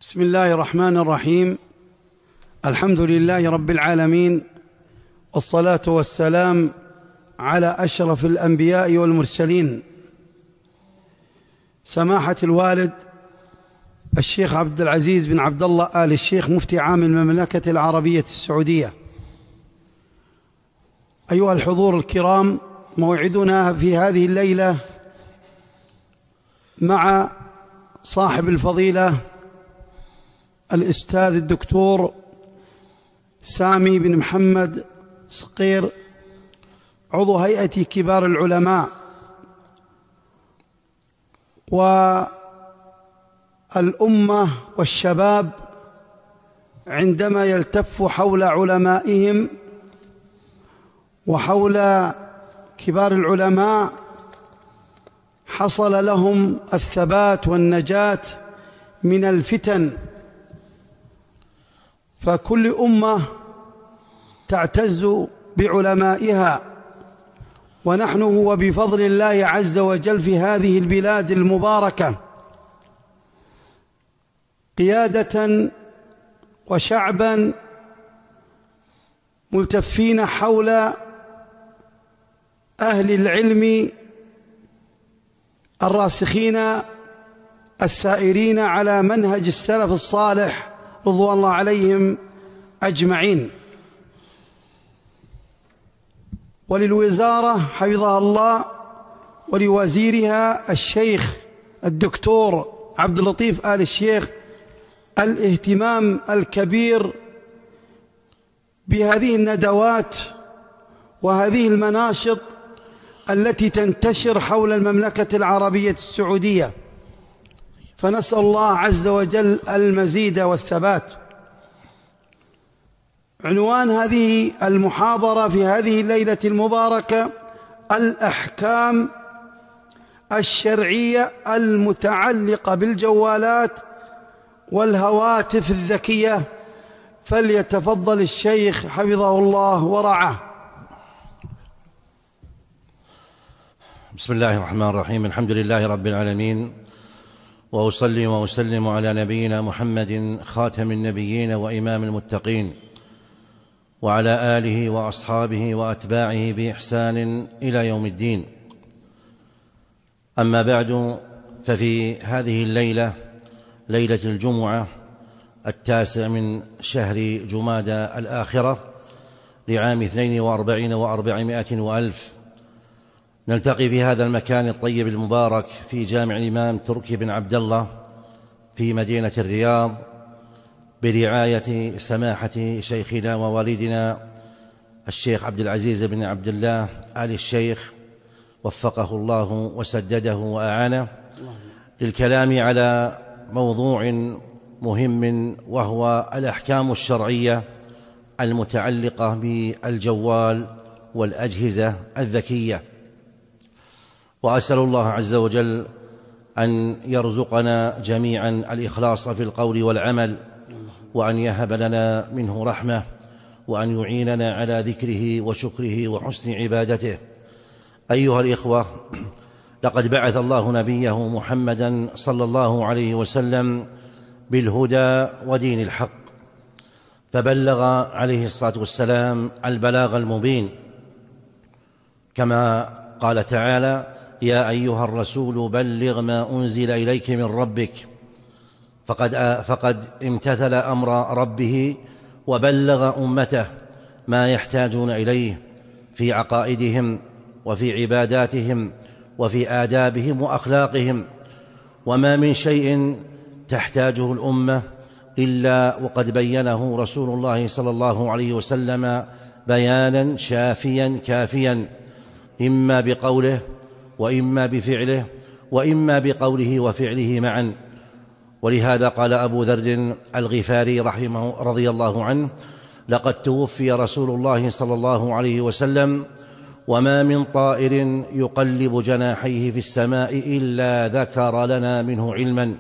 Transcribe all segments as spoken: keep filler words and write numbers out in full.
بسم الله الرحمن الرحيم. الحمد لله رب العالمين، والصلاة والسلام على أشرف الأنبياء والمرسلين، سماحة الوالد الشيخ عبد العزيز بن عبد الله آل الشيخ مفتي عام المملكة العربية السعودية. أيها الحضور الكرام، موعدنا في هذه الليلة مع صاحب الفضيلة الأستاذ الدكتور سامي بن محمد صقير، عضو هيئة كبار العلماء. والأمة والشباب عندما يلتف حول علمائهم وحول كبار العلماء حصل لهم الثبات والنجاة من الفتن، فكل أمة تعتز بعلمائها، ونحن وبفضل الله عز وجل في هذه البلاد المباركة قيادة وشعبا ملتفين حول أهل العلم الراسخين السائرين على منهج السلف الصالح رضوان الله عليهم أجمعين. وللوزارة حفظها الله ولوزيرها الشيخ الدكتور عبد اللطيف آل الشيخ الاهتمام الكبير بهذه الندوات وهذه المناشط التي تنتشر حول المملكة العربية السعودية، فنسأل الله عز وجل المزيد والثبات. عنوان هذه المحاضرة في هذه الليلة المباركة: الأحكام الشرعية المتعلقة بالجوالات والهواتف الذكية. فليتفضل الشيخ حفظه الله ورعاه. بسم الله الرحمن الرحيم. الحمد لله رب العالمين، وأصلي وأسلم على نبينا محمد خاتم النبيين وإمام المتقين، وعلى آله وأصحابه وأتباعه بإحسان إلى يوم الدين. أما بعد، ففي هذه الليلة، ليلة الجمعة التاسع من شهر جمادى الآخرة لعام اثنين وأربعين وأربعمائة وألف، نلتقي في هذا المكان الطيب المبارك في جامع الإمام تركي بن عبد الله في مدينة الرياض برعاية سماحة شيخنا ووالدنا الشيخ عبد العزيز بن عبد الله آل الشيخ، وفقه الله وسدده وأعانه، للكلام على موضوع مهم، وهو الأحكام الشرعية المتعلقة بالجوال والأجهزة الذكية. وأسأل الله عز وجل أن يرزقنا جميعا الإخلاص في القول والعمل، وأن يهب لنا منه رحمة، وأن يعيننا على ذكره وشكره وحسن عبادته. أيها الإخوة، لقد بعث الله نبيه محمدا صلى الله عليه وسلم بالهدى ودين الحق، فبلغ عليه الصلاة والسلام البلاغ المبين، كما قال تعالى: يا أيها الرسول بلغ ما أنزل إليك من ربك. فقد, فقد امتثل أمر ربه وبلغ أمته ما يحتاجون إليه في عقائدهم وفي عباداتهم وفي آدابهم وأخلاقهم. وما من شيء تحتاجه الأمة إلا وقد بينه رسول الله صلى الله عليه وسلم بيانا شافيا كافيا، إما بقوله وإما بفعله وإما بقوله وفعله معا. ولهذا قال أبو ذر الغفاري رحمه رضي الله عنه: لقد توفي رسول الله صلى الله عليه وسلم وما من طائر يقلب جناحيه في السماء إلا ذكر لنا منه علما.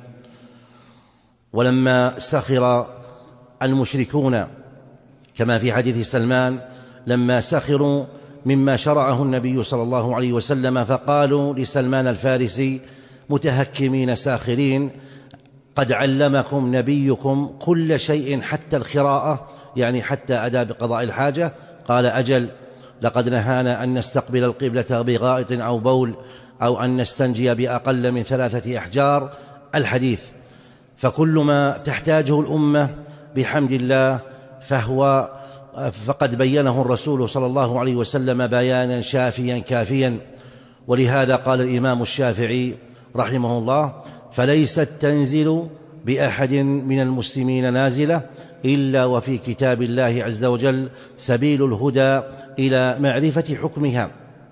ولما سخر المشركون كما في حديث سلمان، لما سخروا مما شرعه النبي صلى الله عليه وسلم فقالوا لسلمان الفارسي متهكمين ساخرين: قد علمكم نبيكم كل شيء حتى الخراءة، يعني حتى آداب قضاء الحاجة؟ قال أجل، لقد نهانا أن نستقبل القبلة بغائط أو بول أو أن نستنجي بأقل من ثلاثة أحجار الحديث. فكل ما تحتاجه الأمة بحمد الله فهو فقد بينه الرسول صلى الله عليه وسلم بيانا شافيا كافيا. ولهذا قال الإمام الشافعي رحمه الله: فليست تنزل بأحد من المسلمين نازلة إلا وفي كتاب الله عز وجل سبيل الهدى إلى معرفة حكمها.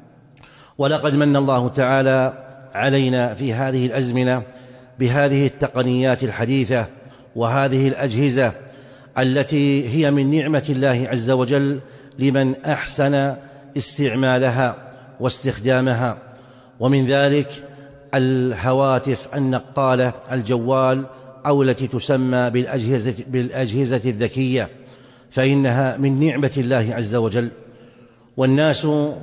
ولقد من الله تعالى علينا في هذه الأزمنة بهذه التقنيات الحديثة وهذه الأجهزة التي هي من نعمة الله عز وجل لمن أحسن استعمالها واستخدامها. ومن ذلك الهواتف النقالة، الجوال، أو التي تسمى بالأجهزة, بالأجهزة الذكية، فإنها من نعمة الله عز وجل. والناس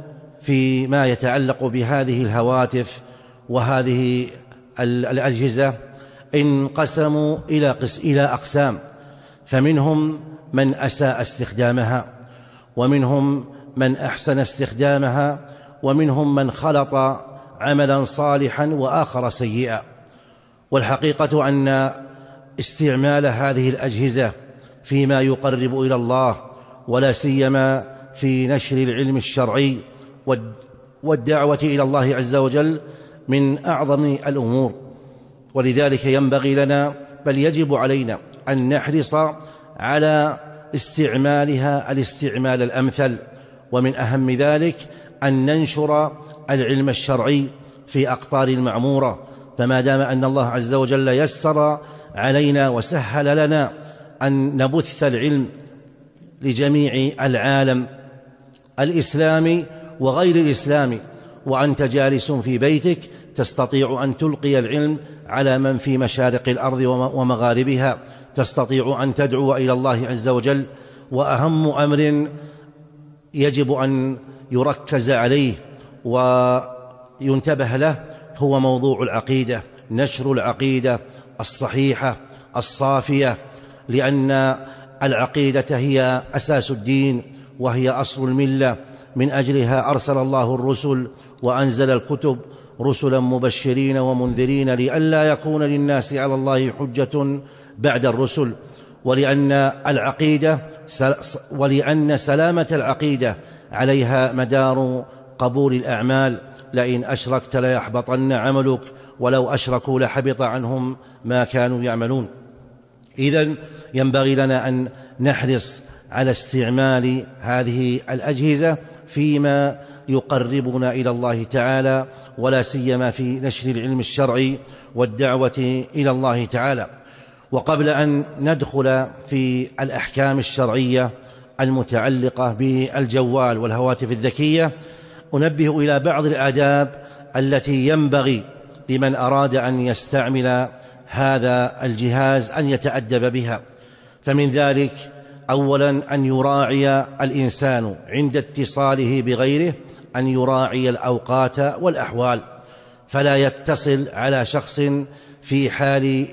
فيما يتعلق بهذه الهواتف وهذه الأجهزة انقسموا إلى أقسام، فمنهم من أساء استخدامها، ومنهم من أحسن استخدامها، ومنهم من خلط عملا صالحا وآخر سيئا. والحقيقة أن استعمال هذه الأجهزة فيما يقرب إلى الله، ولا سيما في نشر العلم الشرعي والدعوة إلى الله عز وجل، من أعظم الأمور. ولذلك ينبغي لنا، بل يجب علينا، أن نحرص على استعمالها الاستعمال الأمثل. ومن أهم ذلك أن ننشر العلم الشرعي في أقطار المعمورة. فما دام أن الله عز وجل يسر علينا وسهل لنا أن نبث العلم لجميع العالم الإسلامي وغير الإسلامي، وأنت جالس في بيتك تستطيع أن تلقي العلم على من في مشارق الأرض ومغاربها، تستطيع أن تدعو إلى الله عز وجل. وأهم أمر يجب أن يركز عليه وينتبه له هو موضوع العقيدة، نشر العقيدة الصحيحة الصافية، لأن العقيدة هي أساس الدين وهي أصل الملة. من أجلها أرسل الله الرسل وأنزل الكتب رسلا مبشرين ومنذرين لئلا يكون للناس على الله حجة بعد الرسل. ولأن العقيدة ولأن سلامة العقيدة عليها مدار قبول الأعمال. لئن أشركت ليحبطن عملك ولو أشركوا لحبط عنهم ما كانوا يعملون. إذن ينبغي لنا أن نحرص على استعمال هذه الأجهزة فيما يقربنا إلى الله تعالى، ولا سيما في نشر العلم الشرعي والدعوة إلى الله تعالى. وقبل أن ندخل في الأحكام الشرعية المتعلقة بالجوال والهواتف الذكية، أنبه إلى بعض الآداب التي ينبغي لمن أراد أن يستعمل هذا الجهاز أن يتأدب بها. فمن ذلك أولا أن يراعي الإنسان عند اتصاله بغيره، أن يراعي الأوقات والأحوال، فلا يتصل على شخص في حال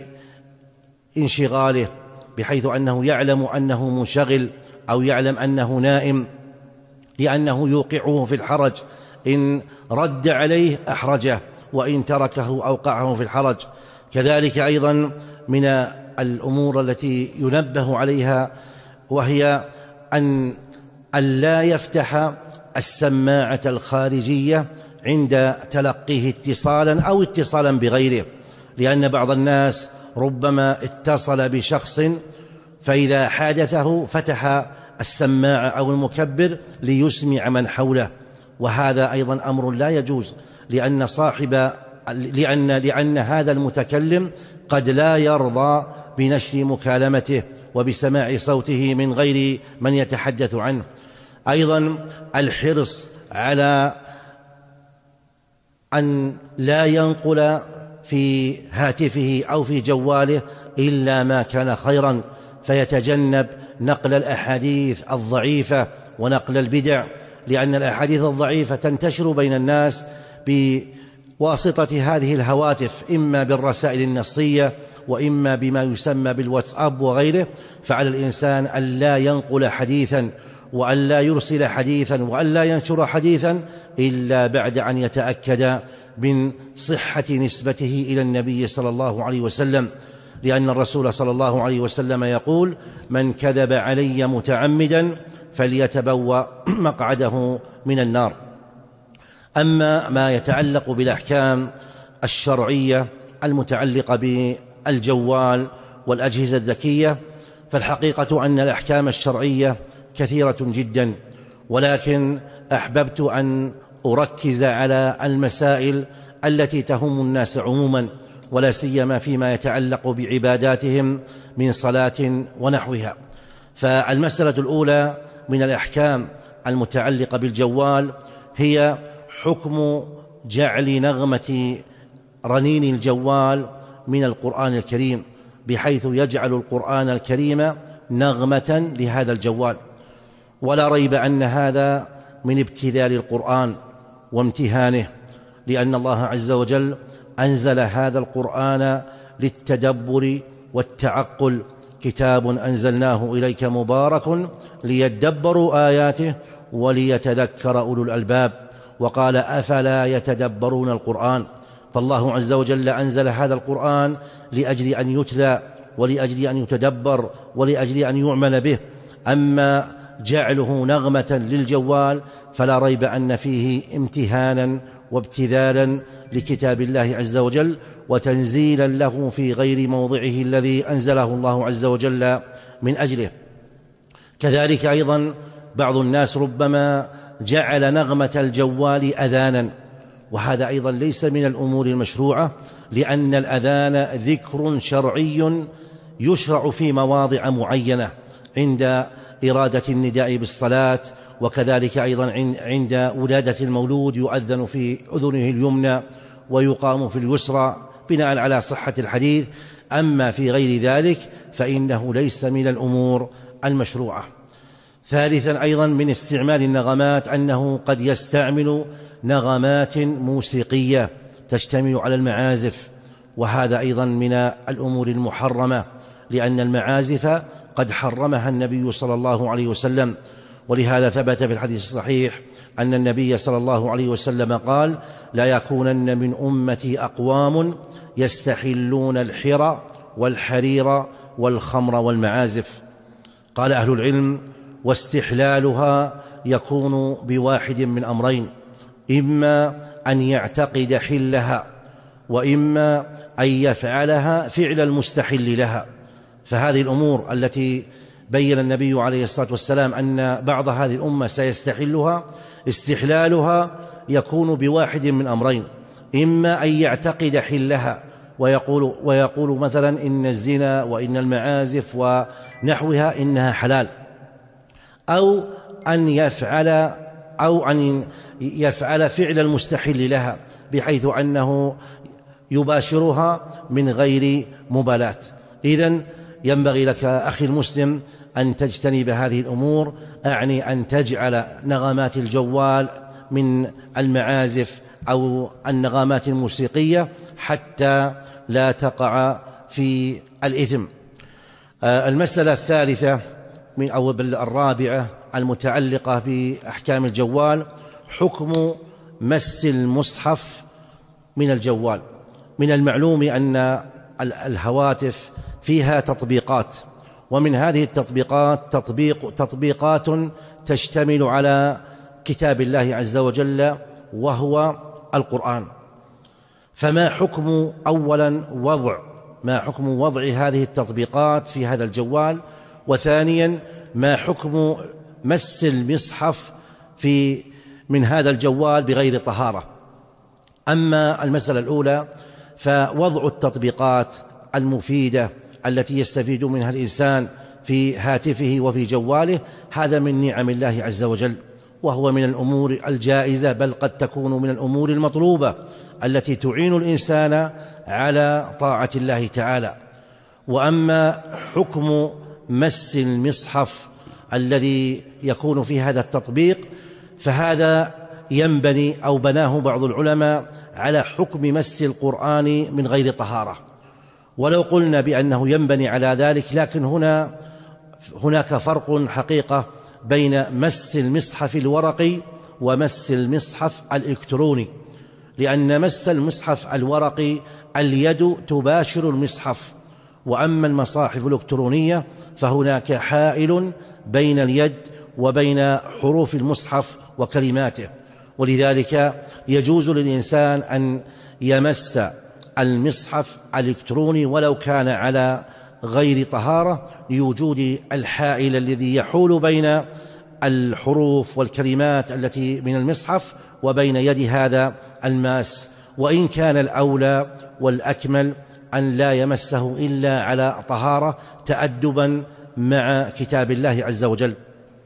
انشغاله بحيث أنه يعلم أنه منشغل أو يعلم أنه نائم، لأنه يوقعه في الحرج. إن رد عليه أحرجه، وإن تركه أوقعه في الحرج. كذلك أيضا من الأمور التي ينبه عليها وهي أن لا يفتح السماعة الخارجية عند تلقيه اتصالا أو اتصالا بغيره، لأن بعض الناس ربما اتصل بشخص فإذا حادثه فتح السماعة أو المكبر ليسمع من حوله، وهذا أيضا أمر لا يجوز، لأن صاحب لأن لأن هذا المتكلم قد لا يرضى بنشر مكالمته وبسماع صوته من غير من يتحدث عنه. أيضا الحرص على أن لا ينقل في هاتفه أو في جواله إلا ما كان خيرا، فيتجنب نقل الأحاديث الضعيفة ونقل البدع، لأن الأحاديث الضعيفة تنتشر بين الناس بواسطة هذه الهواتف، إما بالرسائل النصية وإما بما يسمى بالواتساب وغيره، فعلى الإنسان أن لا ينقل حديثا وأن لا يرسل حديثا وأن لا ينشر حديثا إلا بعد أن يتأكد من صحة نسبته إلى النبي صلى الله عليه وسلم، لأن الرسول صلى الله عليه وسلم يقول: من كذب علي متعمدا فليتبوأ مقعده من النار. أما ما يتعلق بالأحكام الشرعية المتعلقة بالجوال والأجهزة الذكية، فالحقيقة أن الأحكام الشرعية كثيرة جدا، ولكن أحببت أن أركز على المسائل التي تهم الناس عموما، ولا سيما فيما يتعلق بعباداتهم من صلاة ونحوها. فالمسألة الأولى من الأحكام المتعلقة بالجوال هي حكم جعل نغمة رنين الجوال من القرآن الكريم، بحيث يجعل القرآن الكريم نغمة لهذا الجوال. ولا ريب أن هذا من ابتذال القرآن وامتهانه، لأن الله عز وجل أنزل هذا القرآن للتدبر والتعقل: كتاب أنزلناه إليك مبارك ليدبروا آياته وليتذكر أولو الألباب. وقال: أفلا يتدبرون القرآن؟ فالله عز وجل أنزل هذا القرآن لأجل أن يتلى ولأجل أن يتدبر ولأجل أن يعمل به. أما جعله نغمة للجوال فلا ريب أن فيه امتهانا وابتذالا لكتاب الله عز وجل، وتنزيلا له في غير موضعه الذي أنزله الله عز وجل من أجله. كذلك أيضا بعض الناس ربما جعل نغمة الجوال أذانا، وهذا أيضا ليس من الأمور المشروعة، لأن الأذان ذكر شرعي يشرع في مواضع معينة: عند إرادة النداء بالصلاة، وكذلك أيضا عند ولادة المولود يؤذن في أذنه اليمنى ويقام في اليسرى بناء على صحة الحديث. أما في غير ذلك فإنه ليس من الأمور المشروعة. ثالثا أيضا من استعمال النغمات أنه قد يستعمل نغمات موسيقية تشتمل على المعازف، وهذا أيضا من الأمور المحرمة، لأن المعازف قد حرمها النبي صلى الله عليه وسلم. ولهذا ثبت في الحديث الصحيح أن النبي صلى الله عليه وسلم قال: لا يكونن من أمتي أقوام يستحلون الحر والحرير والخمر والمعازف. قال أهل العلم: واستحلالها يكون بواحد من أمرين: إما أن يعتقد حلها، وإما أن يفعلها فعل المستحل لها. فهذه الأمور التي بين النبي عليه الصلاة والسلام أن بعض هذه الأمة سيستحلها، استحلالها يكون بواحد من أمرين: إما أن يعتقد حلها ويقول, ويقول مثلا إن الزنا وإن المعازف ونحوها إنها حلال، أو أن يفعل أو أن يفعل فعل المستحل لها، بحيث أنه يباشرها من غير مبالاة. إذن ينبغي لك أخي المسلم أن تجتنب هذه الأمور، أعني أن تجعل نغمات الجوال من المعازف أو النغمات الموسيقية حتى لا تقع في الإثم. المسألة الثالثة من أو الرابعة المتعلقة بأحكام الجوال حكم مس المصحف من الجوال. من المعلوم أن الهواتف فيها تطبيقات، ومن هذه التطبيقات تطبيق تطبيقات تشتمل على كتاب الله عز وجل وهو القرآن. فما حكم أولا وضع ما حكم وضع هذه التطبيقات في هذا الجوال؟ وثانيا ما حكم مس المصحف في من هذا الجوال بغير طهارة؟ أما المسألة الأولى فوضع التطبيقات المفيدة التي يستفيد منها الإنسان في هاتفه وفي جواله هذا من نعم الله عز وجل، وهو من الأمور الجائزة، بل قد تكون من الأمور المطلوبة التي تعين الإنسان على طاعة الله تعالى. وأما حكم مس المصحف الذي يكون في هذا التطبيق فهذا ينبني أو بناه بعض العلماء على حكم مس القرآن من غير طهارة. ولو قلنا بأنه ينبني على ذلك، لكن هنا هناك فرق حقيقة بين مس المصحف الورقي ومس المصحف الإلكتروني، لأن مس المصحف الورقي اليد تباشر المصحف، وأما المصاحف الإلكترونية فهناك حائل بين اليد وبين حروف المصحف وكلماته، ولذلك يجوز للإنسان أن يمس المصحف الإلكتروني ولو كان على غير طهارة، لوجود الحائل الذي يحول بين الحروف والكلمات التي من المصحف وبين يد هذا الماس. وإن كان الأولى والأكمل أن لا يمسه إلا على طهارة تأدبا مع كتاب الله عز وجل.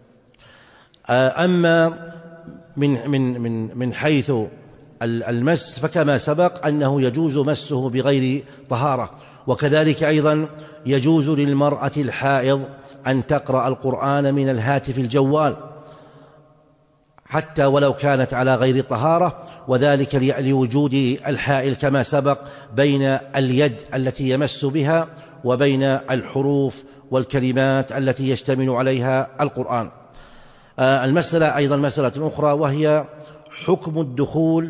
أما من من من من حيث المس فكما سبق أنه يجوز مسه بغير طهارة، وكذلك أيضا يجوز للمرأة الحائض أن تقرأ القرآن من الهاتف الجوال حتى ولو كانت على غير طهارة، وذلك لوجود الحائل كما سبق بين اليد التي يمس بها وبين الحروف والكلمات التي يشتمل عليها القرآن. المسألة أيضا مسألة أخرى، وهي حكم الدخول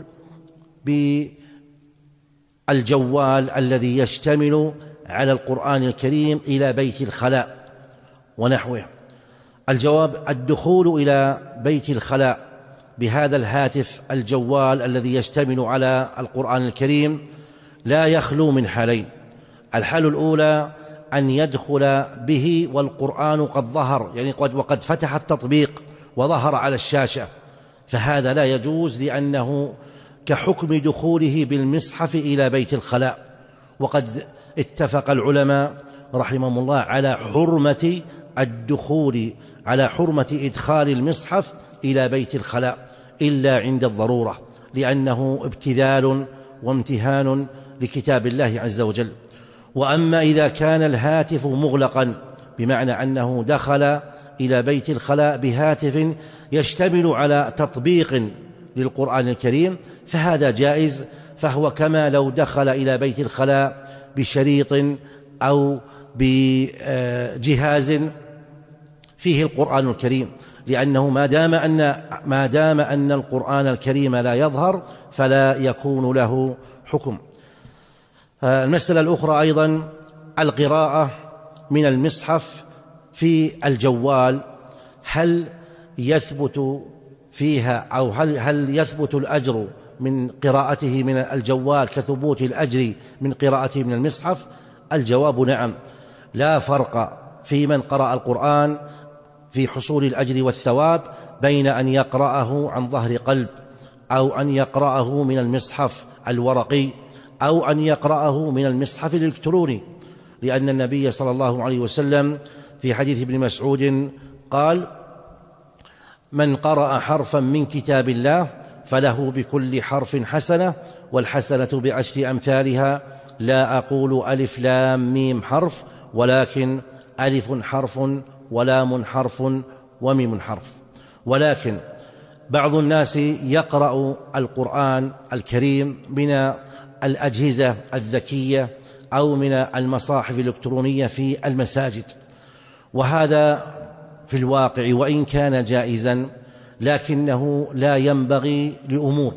بالجوال الذي يشتمل على القرآن الكريم إلى بيت الخلاء ونحوه. الجواب: الدخول إلى بيت الخلاء بهذا الهاتف الجوال الذي يشتمل على القرآن الكريم لا يخلو من حالين. الحالة الأولى أن يدخل به والقرآن قد ظهر، يعني قد وقد فتح التطبيق وظهر على الشاشة، فهذا لا يجوز، لأنه كحكم دخوله بالمصحف إلى بيت الخلاء. وقد اتفق العلماء رحمهم الله على حرمة الدخول على حرمة إدخال المصحف إلى بيت الخلاء إلا عند الضرورة، لأنه ابتذال وامتهان لكتاب الله عز وجل. وأما إذا كان الهاتف مغلقا، بمعنى أنه دخل إلى بيت الخلاء بهاتف يشتمل على تطبيق للقرآن الكريم، فهذا جائز، فهو كما لو دخل إلى بيت الخلاء بشريط أو بجهاز فيه القرآن الكريم، لأنه ما دام أن ما دام أن القرآن الكريم لا يظهر فلا يكون له حكم. المسألة الأخرى أيضا القراءة من المصحف في الجوال، هل يثبت فيها أو هل هل يثبت الأجر من قراءته من الجوال كثبوت الأجر من قراءته من المصحف؟ الجواب: نعم، لا فرق في من قرأ القرآن في حصول الأجر والثواب بين أن يقرأه عن ظهر قلب أو أن يقرأه من المصحف الورقي أو أن يقرأه من المصحف الإلكتروني، لأن النبي صلى الله عليه وسلم في حديث ابن مسعود قال: من قرأ حرفا من كتاب الله فله بكل حرف حسنة، والحسنة بعشر أمثالها، لا أقول ألف لام ميم حرف، ولكن ألف حرف ولام حرف وميم حرف. ولكن بعض الناس يقرأ القرآن الكريم من الأجهزة الذكية أو من المصاحف الإلكترونية في المساجد، وهذا في الواقع وإن كان جائزا لكنه لا ينبغي لأمور: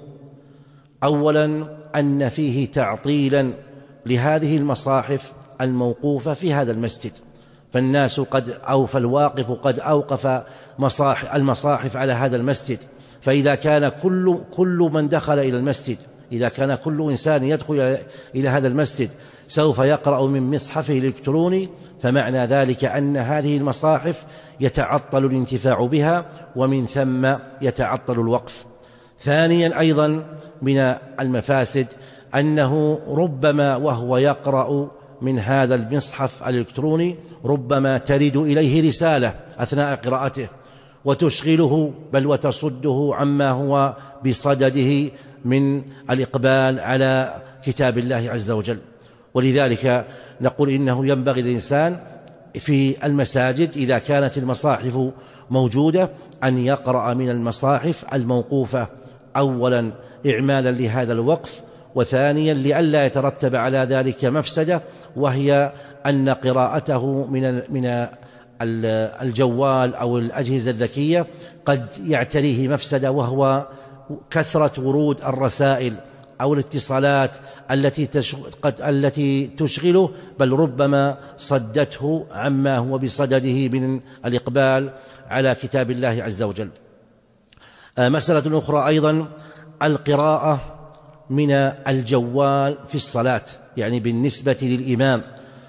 أولا أن فيه تعطيلا لهذه المصاحف الموقوفة في هذا المسجد، فالناس قد أو فالواقف قد أوقف مصاحف المصاحف على هذا المسجد، فإذا كان كل كل من دخل إلى المسجد إذا كان كل إنسان يدخل إلى هذا المسجد سوف يقرأ من مصحفه الإلكتروني، فمعنى ذلك أن هذه المصاحف يتعطل الانتفاع بها، ومن ثم يتعطل الوقف. ثانيا أيضا من المفاسد أنه ربما وهو يقرأ من هذا المصحف الإلكتروني ربما ترد إليه رسالة أثناء قراءته وتشغله بل وتصده عما هو بصدده من الإقبال على كتاب الله عز وجل. ولذلك نقول إنه ينبغي للإنسان في المساجد إذا كانت المصاحف موجودة أن يقرأ من المصاحف الموقوفة، أولا إعمالا لهذا الوقف، وثانيا لئلا يترتب على ذلك مفسدة، وهي أن قراءته من من الجوال أو الأجهزة الذكية قد يعتريه مفسدة، وهو كثرة ورود الرسائل أو الاتصالات التي قد التي تشغله، بل ربما صدته عما هو بصدده من الإقبال على كتاب الله عز وجل. مسألة أخرى أيضا القراءة من الجوال في الصلاة، يعني بالنسبة للإمام،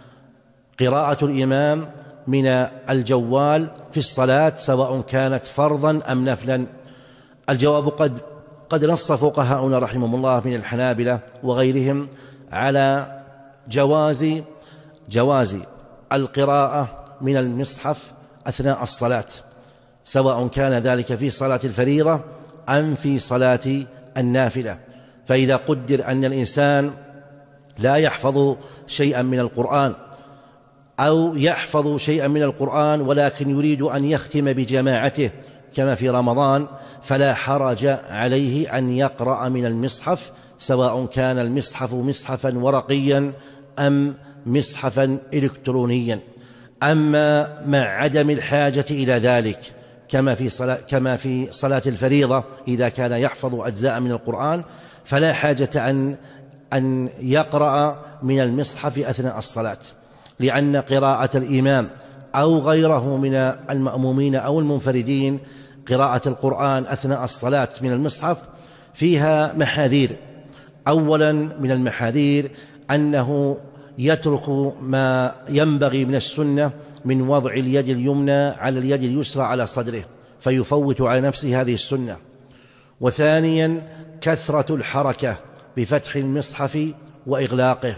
قراءة الإمام من الجوال في الصلاة سواء كانت فرضا أم نفلا. الجواب قد قد نص فقهاؤنا رحمهم الله من الحنابلة وغيرهم على جواز جواز القراءة من المصحف أثناء الصلاة، سواء كان ذلك في صلاة الفريضة أم في صلاة النافلة. فإذا قدر أن الإنسان لا يحفظ شيئا من القرآن أو يحفظ شيئا من القرآن ولكن يريد أن يختم بجماعته كما في رمضان، فلا حرج عليه أن يقرأ من المصحف، سواء كان المصحف مصحفا ورقيا أم مصحفا إلكترونيا. أما مع عدم الحاجة إلى ذلك كما في صلاة, كما في صلاة الفريضة إذا كان يحفظ أجزاء من القرآن فلا حاجة أن أن يقرأ من المصحف أثناء الصلاة، لأن قراءة الإمام أو غيره من المأمومين أو المنفردين قراءة القرآن أثناء الصلاة من المصحف فيها محاذير. أولا من المحاذير أنه يترك ما ينبغي من السنة من وضع اليد اليمنى على اليد اليسرى على صدره، فيفوت على نفسه هذه السنة. وثانيا كثرة الحركة بفتح المصحف وإغلاقه.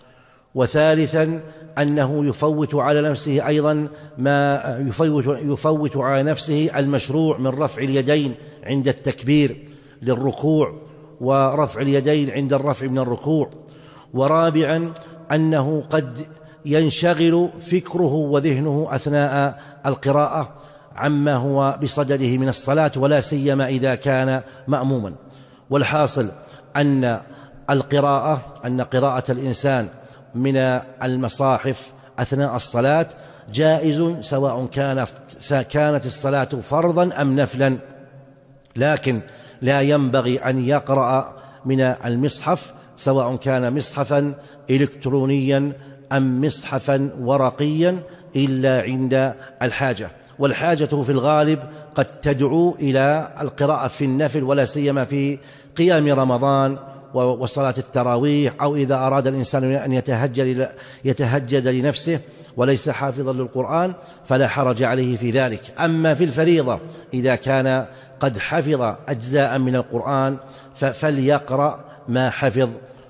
وثالثا أنه يفوت على نفسه أيضا ما يفوت, يفوت على نفسه المشروع من رفع اليدين عند التكبير للركوع ورفع اليدين عند الرفع من الركوع. ورابعا أنه قد ينشغل فكره وذهنه أثناء القراءة عما هو بصدده من الصلاة، ولا سيما إذا كان مأموما. والحاصل أن القراءة أن قراءة الإنسان من المصاحف أثناء الصلاة جائز، سواء كانت الصلاة فرضا أم نفلا، لكن لا ينبغي أن يقرأ من المصحف سواء كان مصحفا إلكترونيا أم مصحفا ورقيا إلا عند الحاجة. والحاجة في الغالب قد تدعو إلى القراءة في النفل، ولا سيما في قيام رمضان وصلاة التراويح، أو إذا أراد الإنسان أن يتهجد, يتهجد لنفسه وليس حافظا للقرآن فلا حرج عليه في ذلك. أما في الفريضة إذا كان قد حفظ أجزاء من القرآن فليقرأ ما حفظ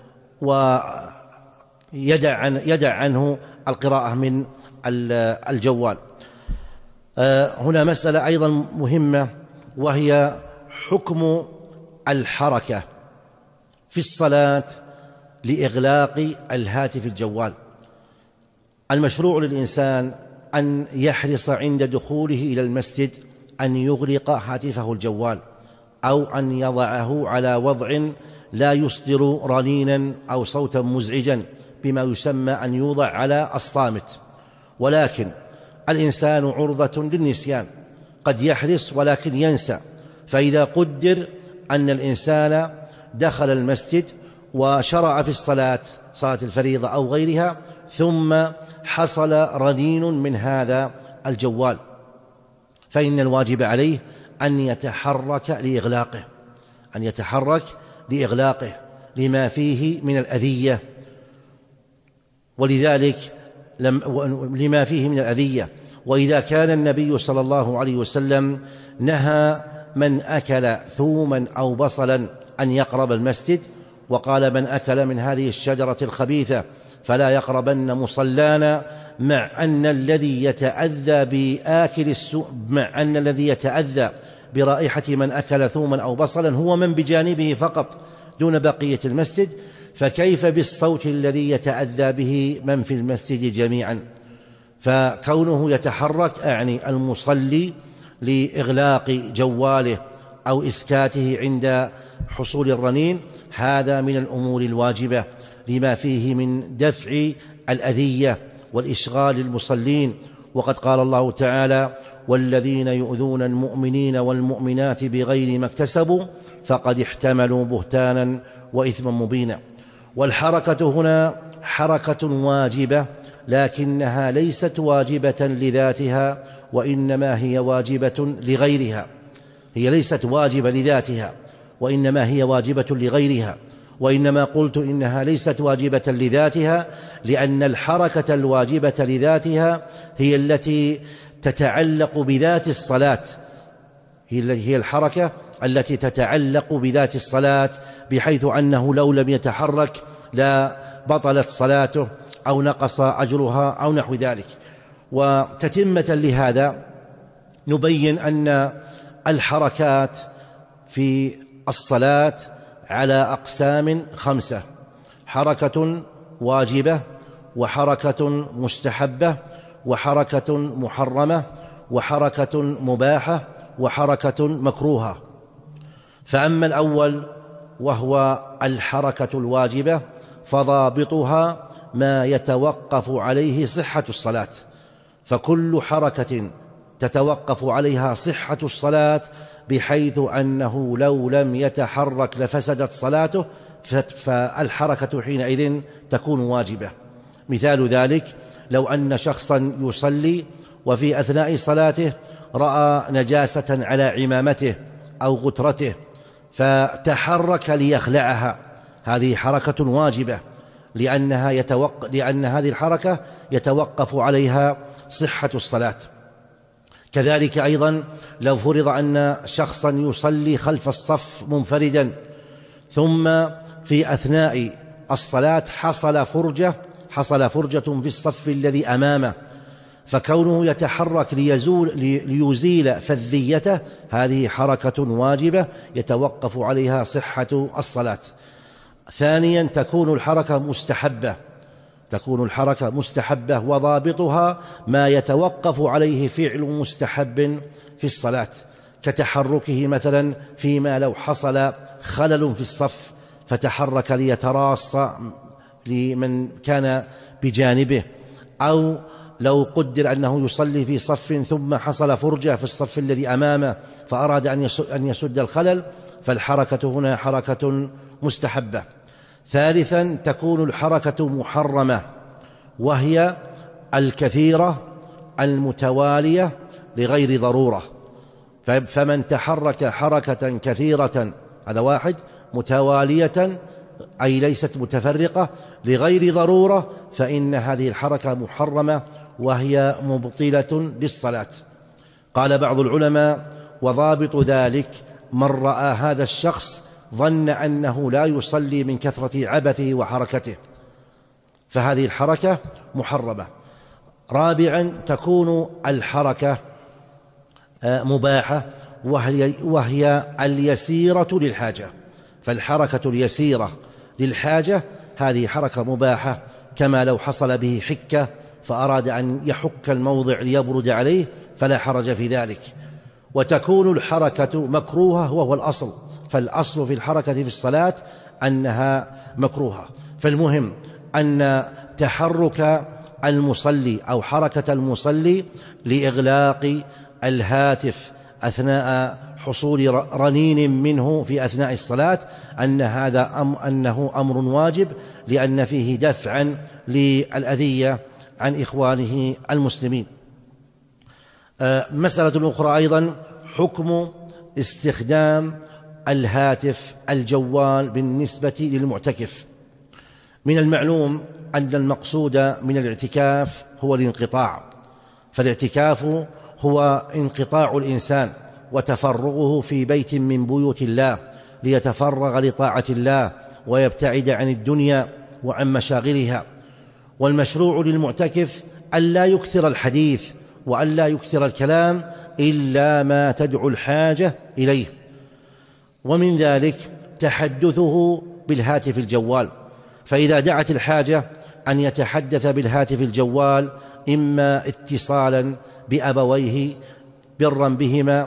ويدع عن يدع عنه القراءة من الجوال. هنا مسألة أيضا مهمة، وهي حكم الحركة في الصلاة لإغلاق الهاتف الجوال. المشروع للإنسان أن يحرص عند دخوله إلى المسجد أن يغلق هاتفه الجوال، أو أن يضعه على وضع لا يصدر رنينا أو صوتا مزعجا بما يسمى أن يوضع على الصامت. ولكن الإنسان عرضة للنسيان، قد يحرص ولكن ينسى. فإذا قدر أن الإنسان دخل المسجد وشرع في الصلاة صلاة الفريضة أو غيرها ثم حصل رنين من هذا الجوال، فإن الواجب عليه أن يتحرك لإغلاقه أن يتحرك لإغلاقه لما فيه من الأذية، ولذلك لما فيه من الأذية. وإذا كان النبي صلى الله عليه وسلم نهى من أكل ثوما أو بصلا أن يقرب المسجد، وقال من أكل من هذه الشجرة الخبيثة فلا يقربن مصلانا، مع أن الذي يتأذى بآكل السوء مع أن الذي يتأذى برائحة من أكل ثوما أو بصلا هو من بجانبه فقط دون بقية المسجد، فكيف بالصوت الذي يتأذى به من في المسجد جميعا؟ فكونه يتحرك أعني المصلي لإغلاق جواله أو إسكاته عند حصول الرنين، هذا من الأمور الواجبة لما فيه من دفع الأذية والإشغال للمصلين. وقد قال الله تعالى: والذين يؤذون المؤمنين والمؤمنات بغير ما اكتسبوا فقد احتملوا بهتانا وإثما مبينا. والحركة هنا حركة واجبة، لكنها ليست واجبة لذاتها، وإنما هي واجبة لغيرها. هي ليست واجبة لذاتها، وإنما هي واجبة لغيرها. وإنما قلت إنها ليست واجبة لذاتها لأن الحركة الواجبة لذاتها هي التي تتعلق بذات الصلاة، هي الحركة التي تتعلق بذات الصلاة، بحيث أنه لو لم يتحرك لا بطلت صلاته أو نقص أجرها أو نحو ذلك. وتتمة لهذا نبين أن الحركات في الصلاة على أقسام خمسة: حركة واجبة، وحركة مستحبة، وحركة محرمة، وحركة مباحة، وحركة مكروهة. فأما الأول وهو الحركة الواجبة فضابطها ما يتوقف عليه صحة الصلاة، فكل حركة تتوقف عليها صحة الصلاة بحيث أنه لو لم يتحرك لفسدت صلاته، فالحركة حينئذ تكون واجبة. مثال ذلك: لو أن شخصا يصلي وفي أثناء صلاته رأى نجاسة على عمامته أو غترته فتحرك ليخلعها، هذه حركة واجبة لأنها يتوق... لأن هذه الحركة يتوقف عليها صحة الصلاة. كذلك أيضا لو فرض أن شخصا يصلي خلف الصف منفردا، ثم في أثناء الصلاة حصل فرجة حصل فرجة في الصف الذي أمامه، فكونه يتحرك ليزول ليزيل فذيته، هذه حركة واجبة يتوقف عليها صحة الصلاة. ثانيا تكون الحركة مستحبة تكون الحركة مستحبة وضابطها ما يتوقف عليه فعل مستحب في الصلاة، كتحركه مثلا فيما لو حصل خلل في الصف فتحرك ليتراص لمن كان بجانبه، أو لو قدر أنه يصلي في صف ثم حصل فرجة في الصف الذي أمامه فأراد أن يسد الخلل، فالحركة هنا حركة مستحبة. ثالثا تكون الحركة محرمة، وهي الكثيرة المتوالية لغير ضرورة. فمن تحرك حركة كثيرة، هذا واحد، متوالية أي ليست متفرقة لغير ضرورة، فإن هذه الحركة محرمة وهي مبطلة للصلاة. قال بعض العلماء: وضابط ذلك من رأى هذا الشخص ظن أنه لا يصلي من كثرة عبثه وحركته، فهذه الحركة محرمة. رابعا تكون الحركة مباحة، وهي, وهي اليسيرة للحاجة، فالحركة اليسيرة للحاجة هذه حركة مباحة، كما لو حصل به حكة فأراد أن يحك الموضع ليبرد عليه فلا حرج في ذلك. وتكون الحركة مكروهة وهو الأصل، فالأصل في الحركة في الصلاة أنها مكروهة. فالمهم أن تحرك المصلي أو حركة المصلي لإغلاق الهاتف أثناء حصول رنين منه في أثناء الصلاة أن هذا أم أنه أمر واجب، لأن فيه دفعا للأذية عن إخوانه المسلمين. مسألة أخرى أيضا حكم استخدام الهاتف الجوال بالنسبة للمعتكف. من المعلوم أن المقصود من الاعتكاف هو الانقطاع، فالاعتكاف هو انقطاع الإنسان وتفرغه في بيت من بيوت الله ليتفرغ لطاعة الله ويبتعد عن الدنيا وعن مشاغلها. والمشروع للمعتكف ألا يكثر الحديث وألا يكثر الكلام إلا ما تدعو الحاجة إليه، ومن ذلك تحدثه بالهاتف الجوال، فإذا دعت الحاجة أن يتحدث بالهاتف الجوال إما اتصالا بأبويه برا بهما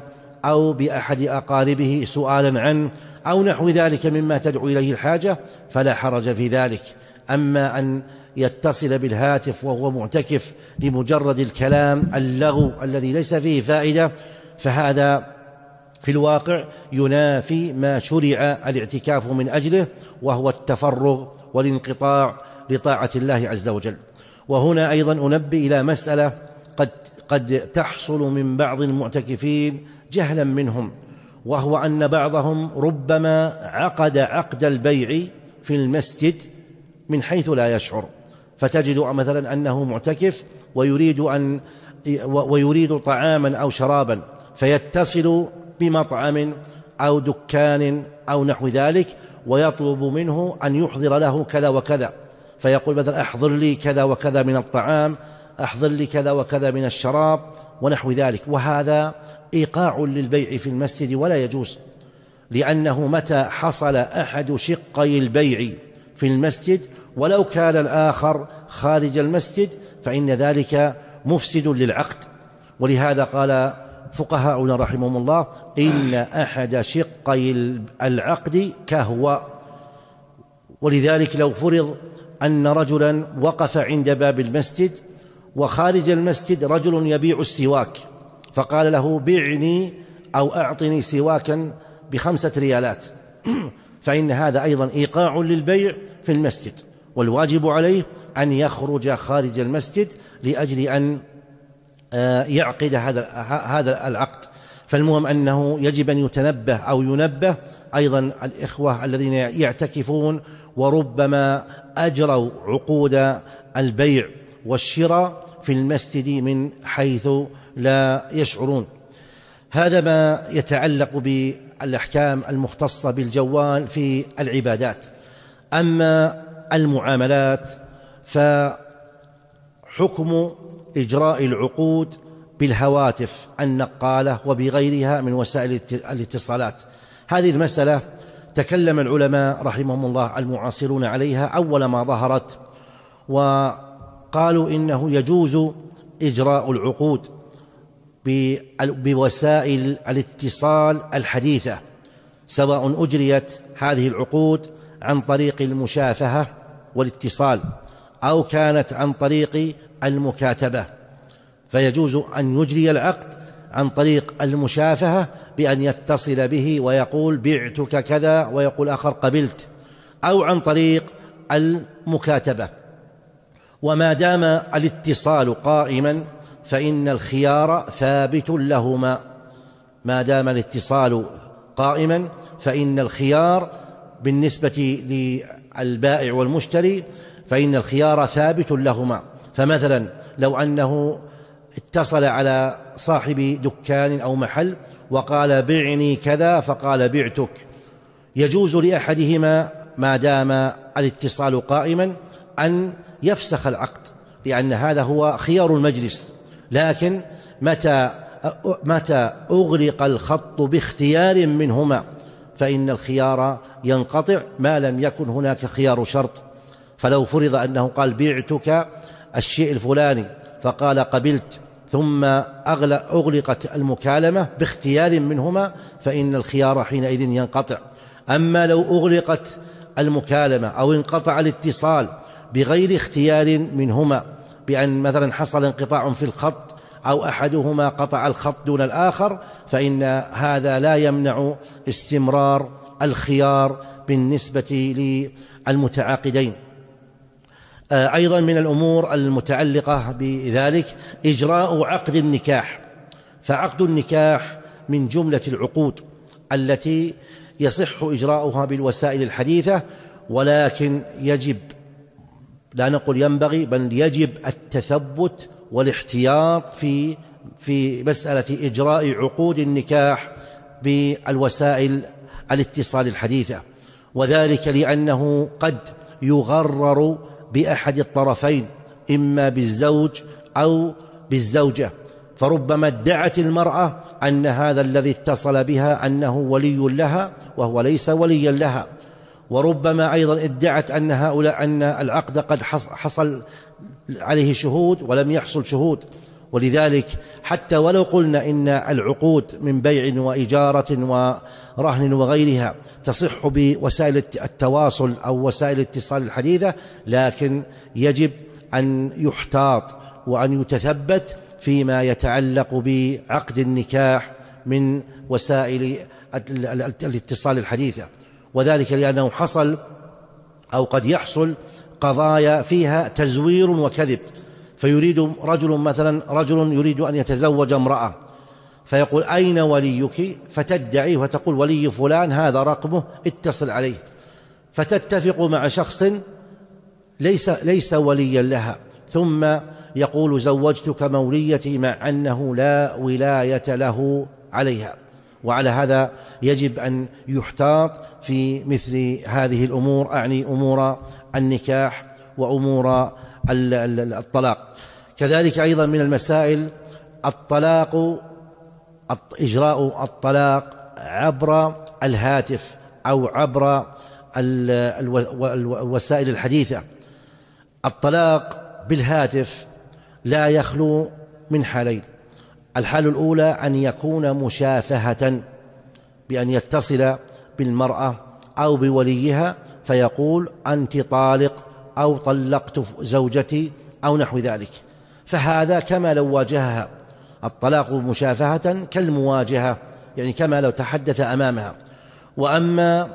أو بأحد أقاربه سؤالا عنه أو نحو ذلك مما تدعو إليه الحاجة فلا حرج في ذلك. أما أن يتصل بالهاتف وهو معتكف لمجرد الكلام اللغو الذي ليس فيه فائدة فهذا في الواقع ينافي ما شرع الاعتكاف من أجله، وهو التفرغ والانقطاع لطاعة الله عز وجل. وهنا أيضا أنبه إلى مسألة قد, قد تحصل من بعض المعتكفين جهلا منهم، وهو أن بعضهم ربما عقد عقد البيع في المسجد من حيث لا يشعر، فتجد مثلا أنه معتكف ويريد أن ويريد طعاما أو شرابا، فيتصل بمطعم أو دكان أو نحو ذلك ويطلب منه أن يحضر له كذا وكذا، فيقول مثلا أحضر لي كذا وكذا من الطعام، أحضر لي كذا وكذا من الشراب ونحو ذلك. وهذا إيقاع للبيع في المسجد ولا يجوز، لأنه متى حصل أحد شقي البيع في المسجد ولو كان الآخر خارج المسجد فإن ذلك مفسد للعقد. ولهذا قال فقهاؤنا رحمهم الله إن أحد شقي العقد كهو. ولذلك لو فرض أن رجلا وقف عند باب المسجد وخارج المسجد رجل يبيع السواك فقال له بعني أو أعطني سواكا بخمسة ريالات فإن هذا أيضا إيقاع للبيع في المسجد، والواجب عليه أن يخرج خارج المسجد لأجل أن يعقد هذا هذا العقد. فالمهم أنه يجب أن يتنبه أو ينبه أيضا الإخوة الذين يعتكفون وربما أجروا عقود البيع والشراء في المسجد من حيث لا يشعرون. هذا ما يتعلق بالأحكام المختصة بالجوال في العبادات. أما المعاملات فحكم إجراء العقود بالهواتف النقالة وبغيرها من وسائل الاتصالات، هذه المسألة تكلم العلماء رحمهم الله المعاصرون عليها أول ما ظهرت، وقالوا إنه يجوز إجراء العقود بوسائل الاتصال الحديثة، سواء أجريت هذه العقود عن طريق المشافهة والاتصال أو كانت عن طريق المكاتبة، فيجوز أن يجري العقد عن طريق المشافهة بأن يتصل به ويقول بعتك كذا ويقول آخر قبلت، أو عن طريق المكاتبة. وما دام الاتصال قائما فإن الخيار ثابت لهما، ما دام الاتصال قائما فإن الخيار بالنسبة للبائع والمشتري فإن الخيار ثابت لهما. فمثلا لو أنه اتصل على صاحب دكان أو محل وقال بعني كذا فقال بعتك، يجوز لأحدهما ما دام الاتصال قائما أن يفسخ العقد، لأن هذا هو خيار المجلس. لكن متى متى أغلق الخط باختيار منهما فإن الخيار ينقطع ما لم يكن هناك خيار شرط. فلو فرض أنه قال بعتك الشيء الفلاني فقال قبلت ثم أغلقت المكالمة باختيار منهما فإن الخيار حينئذ ينقطع. أما لو أغلقت المكالمة أو انقطع الاتصال بغير اختيار منهما، بأن مثلا حصل انقطاع في الخط أو أحدهما قطع الخط دون الآخر، فإن هذا لا يمنع استمرار الخيار بالنسبة للمتعاقدين. أيضا من الأمور المتعلقة بذلك إجراء عقد النكاح. فعقد النكاح من جملة العقود التي يصح إجراؤها بالوسائل الحديثة، ولكن يجب، لا نقول ينبغي، بل يجب التثبت والاحتياط في في مسألة إجراء عقود النكاح بالوسائل الاتصال الحديثة، وذلك لأنه قد يغرر بأحد الطرفين إما بالزوج أو بالزوجة، فربما ادعت المرأة أن هذا الذي اتصل بها أنه ولي لها وهو ليس وليا لها، وربما أيضا ادعت أن هؤلاء أن العقد قد حصل عليه شهود ولم يحصل شهود، ولذلك حتى ولو قلنا إن العقود من بيع وإجارة ورهن وغيرها تصح بوسائل التواصل أو وسائل الاتصال الحديثة، لكن يجب أن يحتاط وأن يتثبت فيما يتعلق بعقد النكاح من وسائل الاتصال الحديثة، وذلك لأنه حصل أو قد يحصل قضايا فيها تزوير وكذب. فيريد رجل مثلا رجل يريد أن يتزوج امرأة، فيقول أين وليك؟ فتدعي وتقول ولي فلان هذا رقمه اتصل عليه، فتتفق مع شخص ليس ليس وليا لها، ثم يقول زوجتك موليتي مع أنه لا ولاية له عليها. وعلى هذا يجب أن يحتاط في مثل هذه الأمور، أعني أمور النكاح وأمور الطلاق. كذلك أيضا من المسائل الطلاق، إجراء الطلاق عبر الهاتف أو عبر الوسائل الحديثة. الطلاق بالهاتف لا يخلو من حالين: الحالة الأولى أن يكون مشافهة، بأن يتصل بالمرأة أو بوليها فيقول أنت طالق أو طلقت زوجتي أو نحو ذلك، فهذا كما لو واجهها. الطلاق مشافهة كالمواجهة، يعني كما لو تحدث أمامها. وأما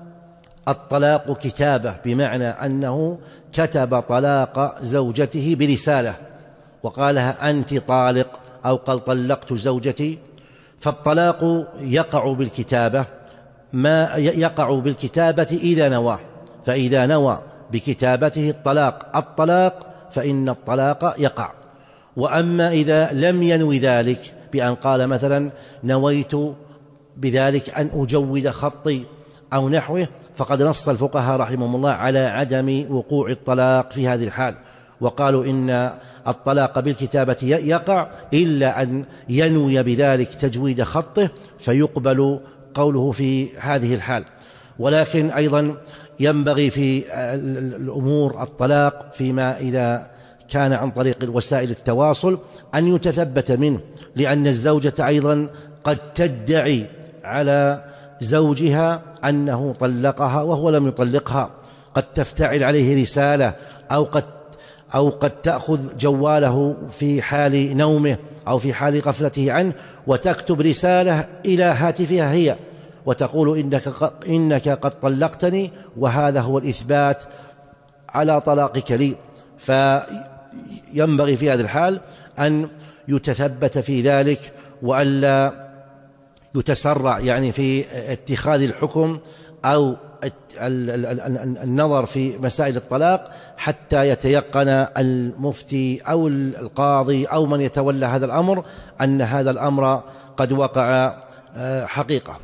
الطلاق كتابة، بمعنى أنه كتب طلاق زوجته برسالة وقالها أنت طالق أو قال طلقت زوجتي، فالطلاق يقع بالكتابة، ما يقع بالكتابة إذا نوى، فإذا نوى بكتابته الطلاق الطلاق فإن الطلاق يقع. وأما إذا لم ينوي ذلك بأن قال مثلا نويت بذلك أن أجود خطي أو نحوه، فقد نص الفقهاء رحمهم الله على عدم وقوع الطلاق في هذه الحال، وقالوا إن الطلاق بالكتابة يقع إلا أن ينوي بذلك تجويد خطه فيقبل قوله في هذه الحال. ولكن أيضا ينبغي في الأمور الطلاق فيما إذا كان عن طريق وسائل التواصل أن يتثبت منه، لأن الزوجة أيضا قد تدعي على زوجها أنه طلقها وهو لم يطلقها، قد تفتعل عليه رسالة أو قد أو قد تأخذ جواله في حال نومه أو في حال غفلته عنه وتكتب رسالة إلى هاتفها هي وتقول إنك إنك قد طلقتني وهذا هو الإثبات على طلاقك لي. فينبغي في هذه الحال أن يتثبت في ذلك وألا يتسرع يعني في اتخاذ الحكم أو النظر في مسائل الطلاق حتى يتيقن المفتي أو القاضي أو من يتولى هذا الأمر أن هذا الأمر قد وقع حقيقة.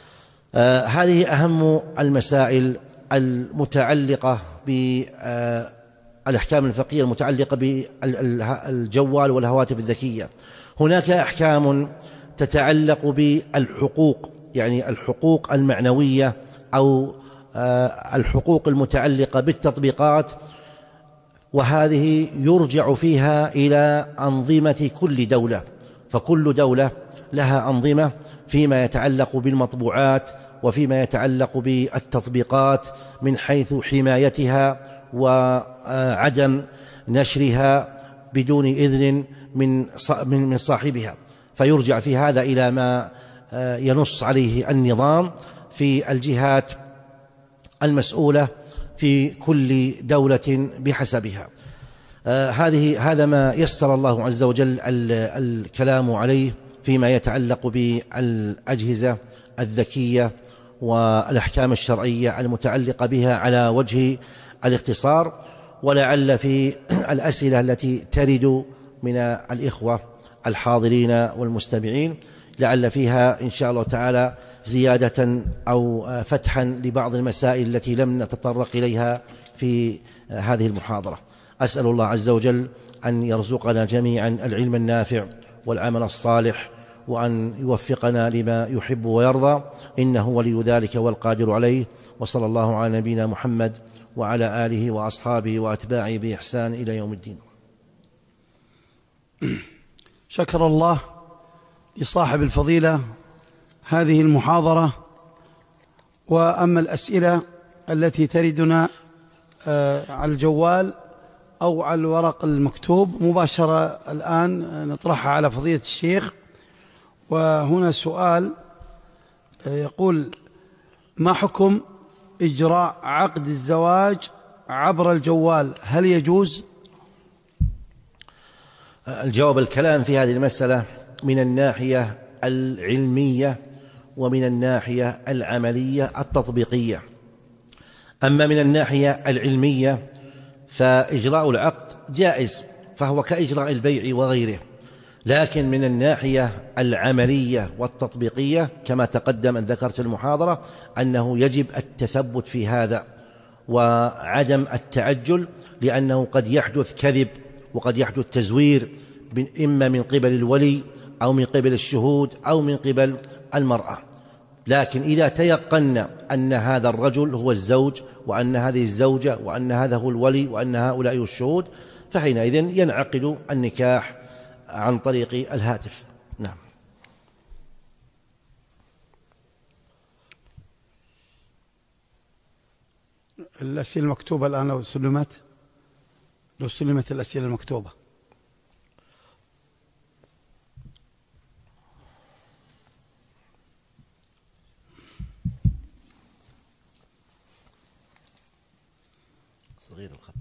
هذه أهم المسائل المتعلقة بالأحكام الفقهية المتعلقة بالجوال والهواتف الذكية. هناك أحكام تتعلق بالحقوق، يعني الحقوق المعنوية أو الحقوق المتعلقة بالتطبيقات، وهذه يرجع فيها إلى أنظمة كل دولة، فكل دولة لها أنظمة فيما يتعلق بالمطبوعات وفيما يتعلق بالتطبيقات من حيث حمايتها وعدم نشرها بدون إذن من من صاحبها، فيرجع في هذا إلى ما ينص عليه النظام في الجهات المسؤولة في كل دولة بحسبها. هذه هذا ما يسر الله عز وجل الكلام عليه فيما يتعلق بالأجهزة الذكية والأحكام الشرعية المتعلقة بها على وجه الاختصار. ولعل في الأسئلة التي ترد من الإخوة الحاضرين والمستمعين لعل فيها إن شاء الله تعالى زيادة أو فتحا لبعض المسائل التي لم نتطرق إليها في هذه المحاضرة. أسأل الله عز وجل أن يرزقنا جميعا العلم النافع والعمل الصالح، وأن يوفقنا لما يحب ويرضى، إنه ولي ذلك والقادر عليه. وصلى الله على نبينا محمد وعلى آله وأصحابه وأتباعه بإحسان إلى يوم الدين. شكر الله لصاحب الفضيلة هذه المحاضرة. وأما الأسئلة التي تردنا على الجوال أو على الورق المكتوب مباشرة الآن نطرحها على فضيلة الشيخ. وهنا سؤال يقول: ما حكم إجراء عقد الزواج عبر الجوال، هل يجوز؟ الجواب: الكلام في هذه المسألة من الناحية العلمية ومن الناحية العملية التطبيقية. أما من الناحية العلمية فإجراء العقد جائز، فهو كإجراء البيع وغيره، لكن من الناحية العملية والتطبيقية كما تقدم أن ذكرت المحاضرة أنه يجب التثبت في هذا وعدم التعجل، لأنه قد يحدث كذب وقد يحدث تزوير إما من قبل الولي أو من قبل الشهود أو من قبل المرأة. لكن إذا تيقنا أن هذا الرجل هو الزوج وأن هذه الزوجة وأن هذا هو الولي وأن هؤلاء الشهود، فحينئذ ينعقد النكاح عن طريق الهاتف. نعم. الأسئلة المكتوبة الآن لو سلمت لو سلمت الأسئلة المكتوبة. صغير الخط.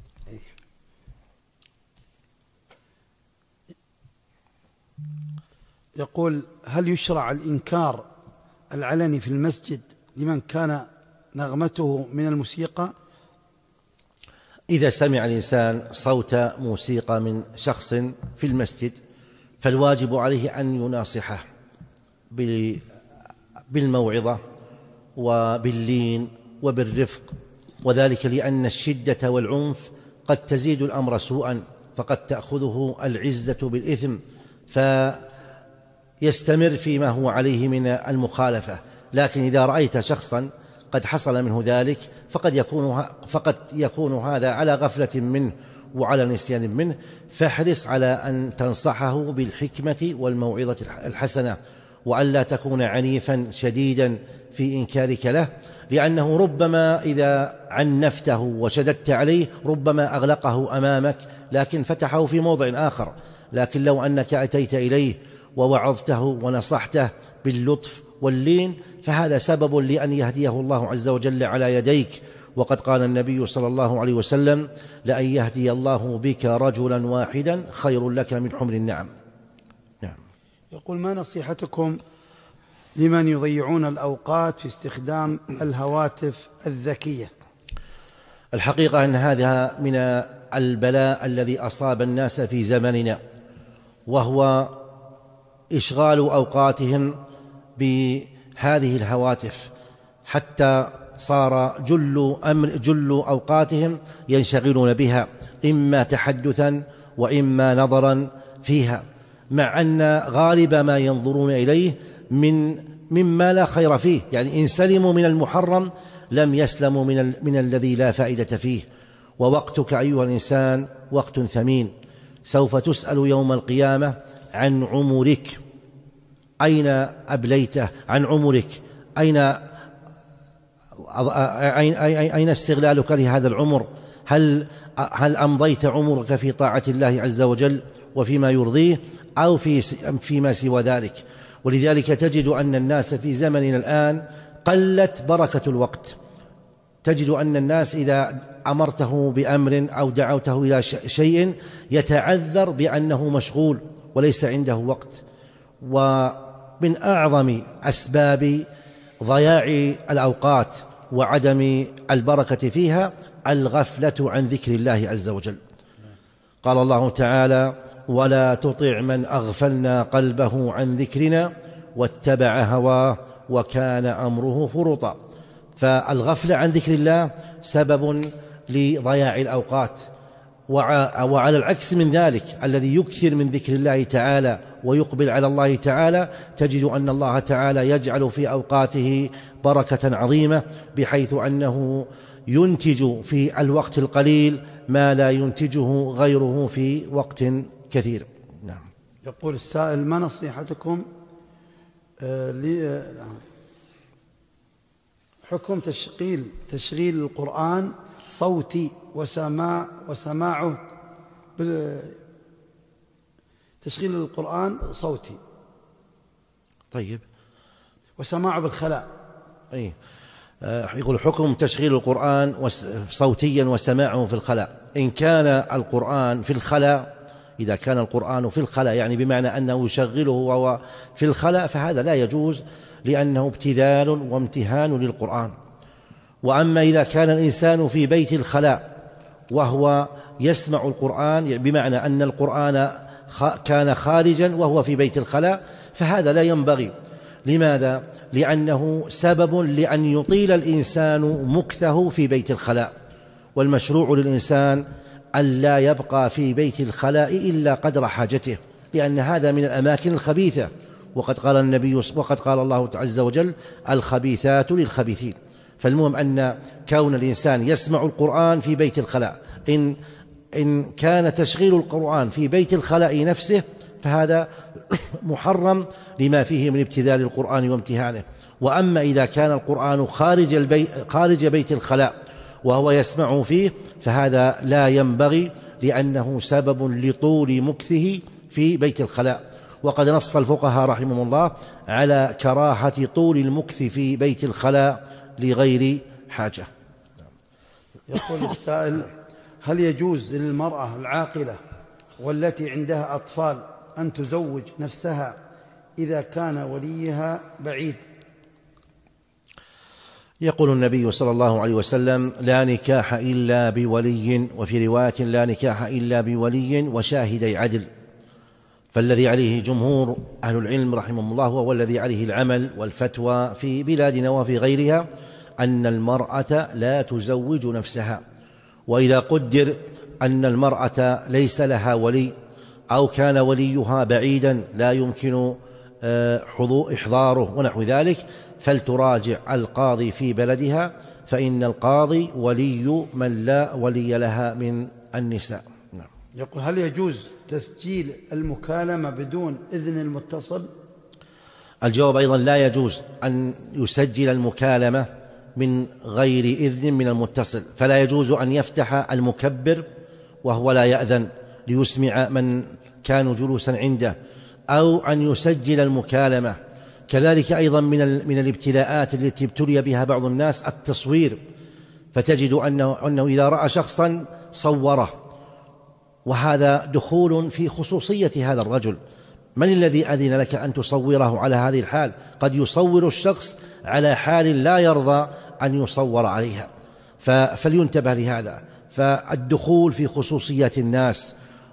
يقول: هل يشرع الإنكار العلني في المسجد لمن كان نغمته من الموسيقى؟ إذا سمع الإنسان صوت موسيقى من شخص في المسجد فالواجب عليه أن يناصحه بالموعظة وباللين وبالرفق، وذلك لأن الشدة والعنف قد تزيد الأمر سوءا، فقد تأخذه العزة بالإثم فيستمر فيما هو عليه من المخالفة. لكن إذا رأيت شخصا قد حصل منه ذلك فقد يكون, فقد يكون هذا على غفلة منه وعلى نسيان منه، فاحرص على أن تنصحه بالحكمة والموعظة الحسنة، وألا تكون عنيفا شديدا في إنكارك له، لأنه ربما إذا عنفته وشددت عليه ربما أغلقه أمامك لكن فتحه في موضع آخر. لكن لو أنك أتيت إليه ووعظته ونصحته باللطف واللين فهذا سبب لأن يهديه الله عز وجل على يديك. وقد قال النبي صلى الله عليه وسلم: لأن يهدي الله بك رجلا واحدا خير لك من حمر النعم. نعم. يقول: ما نصيحتكم لمن يضيعون الأوقات في استخدام الهواتف الذكية؟ الحقيقة أن هذا من البلاء الذي أصاب الناس في زمننا، وهو إشغال أوقاتهم بهذه الهواتف، حتى صار جل أمر جل أوقاتهم ينشغلون بها، إما تحدثا وإما نظرا فيها، مع أن غالب ما ينظرون إليه من مما لا خير فيه. يعني إن سلموا من المحرم لم يسلموا من, ال من الذي لا فائدة فيه. ووقتك أيها الإنسان وقت ثمين، سوف تسأل يوم القيامة عن عمرك، أين أبليته، عن عمرك أين أين استغلالك لهذا العمر، هل هل أمضيت عمرك في طاعة الله عز وجل وفيما يرضيه أو في فيما سوى ذلك. ولذلك تجد أن الناس في زمننا الآن قلت بركة الوقت. تجد أن الناس إذا أمرته بأمر أو دعوته إلى شيء يتعذر بأنه مشغول وليس عنده وقت. ومن أعظم أسباب ضياع الأوقات وعدم البركة فيها الغفلة عن ذكر الله عز وجل. قال الله تعالى: ولا تطع من أغفلنا قلبه عن ذكرنا واتبع هواه وكان أمره فرطا. فالغفلة عن ذكر الله سبب لضياع الأوقات. وعلى العكس من ذلك الذي يكثر من ذكر الله تعالى ويقبل على الله تعالى تجد أن الله تعالى يجعل في أوقاته بركة عظيمة، بحيث أنه ينتج في الوقت القليل ما لا ينتجه غيره في وقت كثير. نعم. يقول السائل: ما نصيحتكم آه لي حكم تشغيل تشغيل القرآن صوتي وسماع وسماعه تشغيل القرآن صوتي طيب وسماعه بالخلاء؟ أي يقول: حكم تشغيل القرآن صوتيا وسماعه في الخلاء. إن كان القرآن في الخلاء، إذا كان القرآن في الخلاء يعني بمعنى أنه يشغله وهو في الخلاء، فهذا لا يجوز، لأنه ابتذال وامتهان للقرآن. وأما إذا كان الإنسان في بيت الخلاء وهو يسمع القرآن، بمعنى أن القرآن كان خارجا وهو في بيت الخلاء، فهذا لا ينبغي. لماذا؟ لأنه سبب لأن يطيل الإنسان مكثه في بيت الخلاء، والمشروع للإنسان ألا يبقى في بيت الخلاء إلا قدر حاجته، لأن هذا من الأماكن الخبيثة. وقد قال النبي وقد قال الله عز وجل: الخبيثات للخبيثين. فالمهم أن كون الإنسان يسمع القرآن في بيت الخلاء، إن إن كان تشغيل القرآن في بيت الخلاء نفسه فهذا محرم لما فيه من ابتذال القرآن وامتهانه. وأما إذا كان القرآن خارج البيت خارج بيت الخلاء وهو يسمعه فيه، فهذا لا ينبغي، لأنه سبب لطول مكثه في بيت الخلاء. وقد نص الفقهاء رحمهم الله على كراهة طول المكث في بيت الخلاء لغير حاجة. يقول السائل: هل يجوز للمرأة العاقلة والتي عندها أطفال أن تزوج نفسها إذا كان وليها بعيد؟ يقول النبي صلى الله عليه وسلم: لا نكاح إلا بولي، وفي رواية: لا نكاح إلا بولي وشاهدي عدل. فالذي عليه جمهور أهل العلم رحمهم الله، وهو الذي عليه العمل والفتوى في بلادنا وفي غيرها، أن المرأة لا تزوج نفسها. وإذا قدر أن المرأة ليس لها ولي، أو كان وليها بعيدا لا يمكن حضور إحضاره ونحو ذلك، فلتراجع القاضي في بلدها، فإن القاضي ولي من لا ولي لها من النساء. نعم. يقول: هل يجوز تسجيل المكالمة بدون إذن المتصل؟ الجواب أيضا: لا يجوز أن يسجل المكالمة من غير إذن من المتصل. فلا يجوز أن يفتح المكبر وهو لا يأذن ليسمع من كانوا جلوسا عنده، أو أن يسجل المكالمة. كذلك أيضا من من الابتلاءات التي ابتلي بها بعض الناس التصوير، فتجد أنه, أنه إذا رأى شخصا صوره، وهذا دخول في خصوصية هذا الرجل. من الذي أذن لك أن تصوره على هذه الحال؟ قد يصور الشخص على حال لا يرضى أن يصور عليها، فلينتبه لهذا. فالدخول في خصوصيات الناس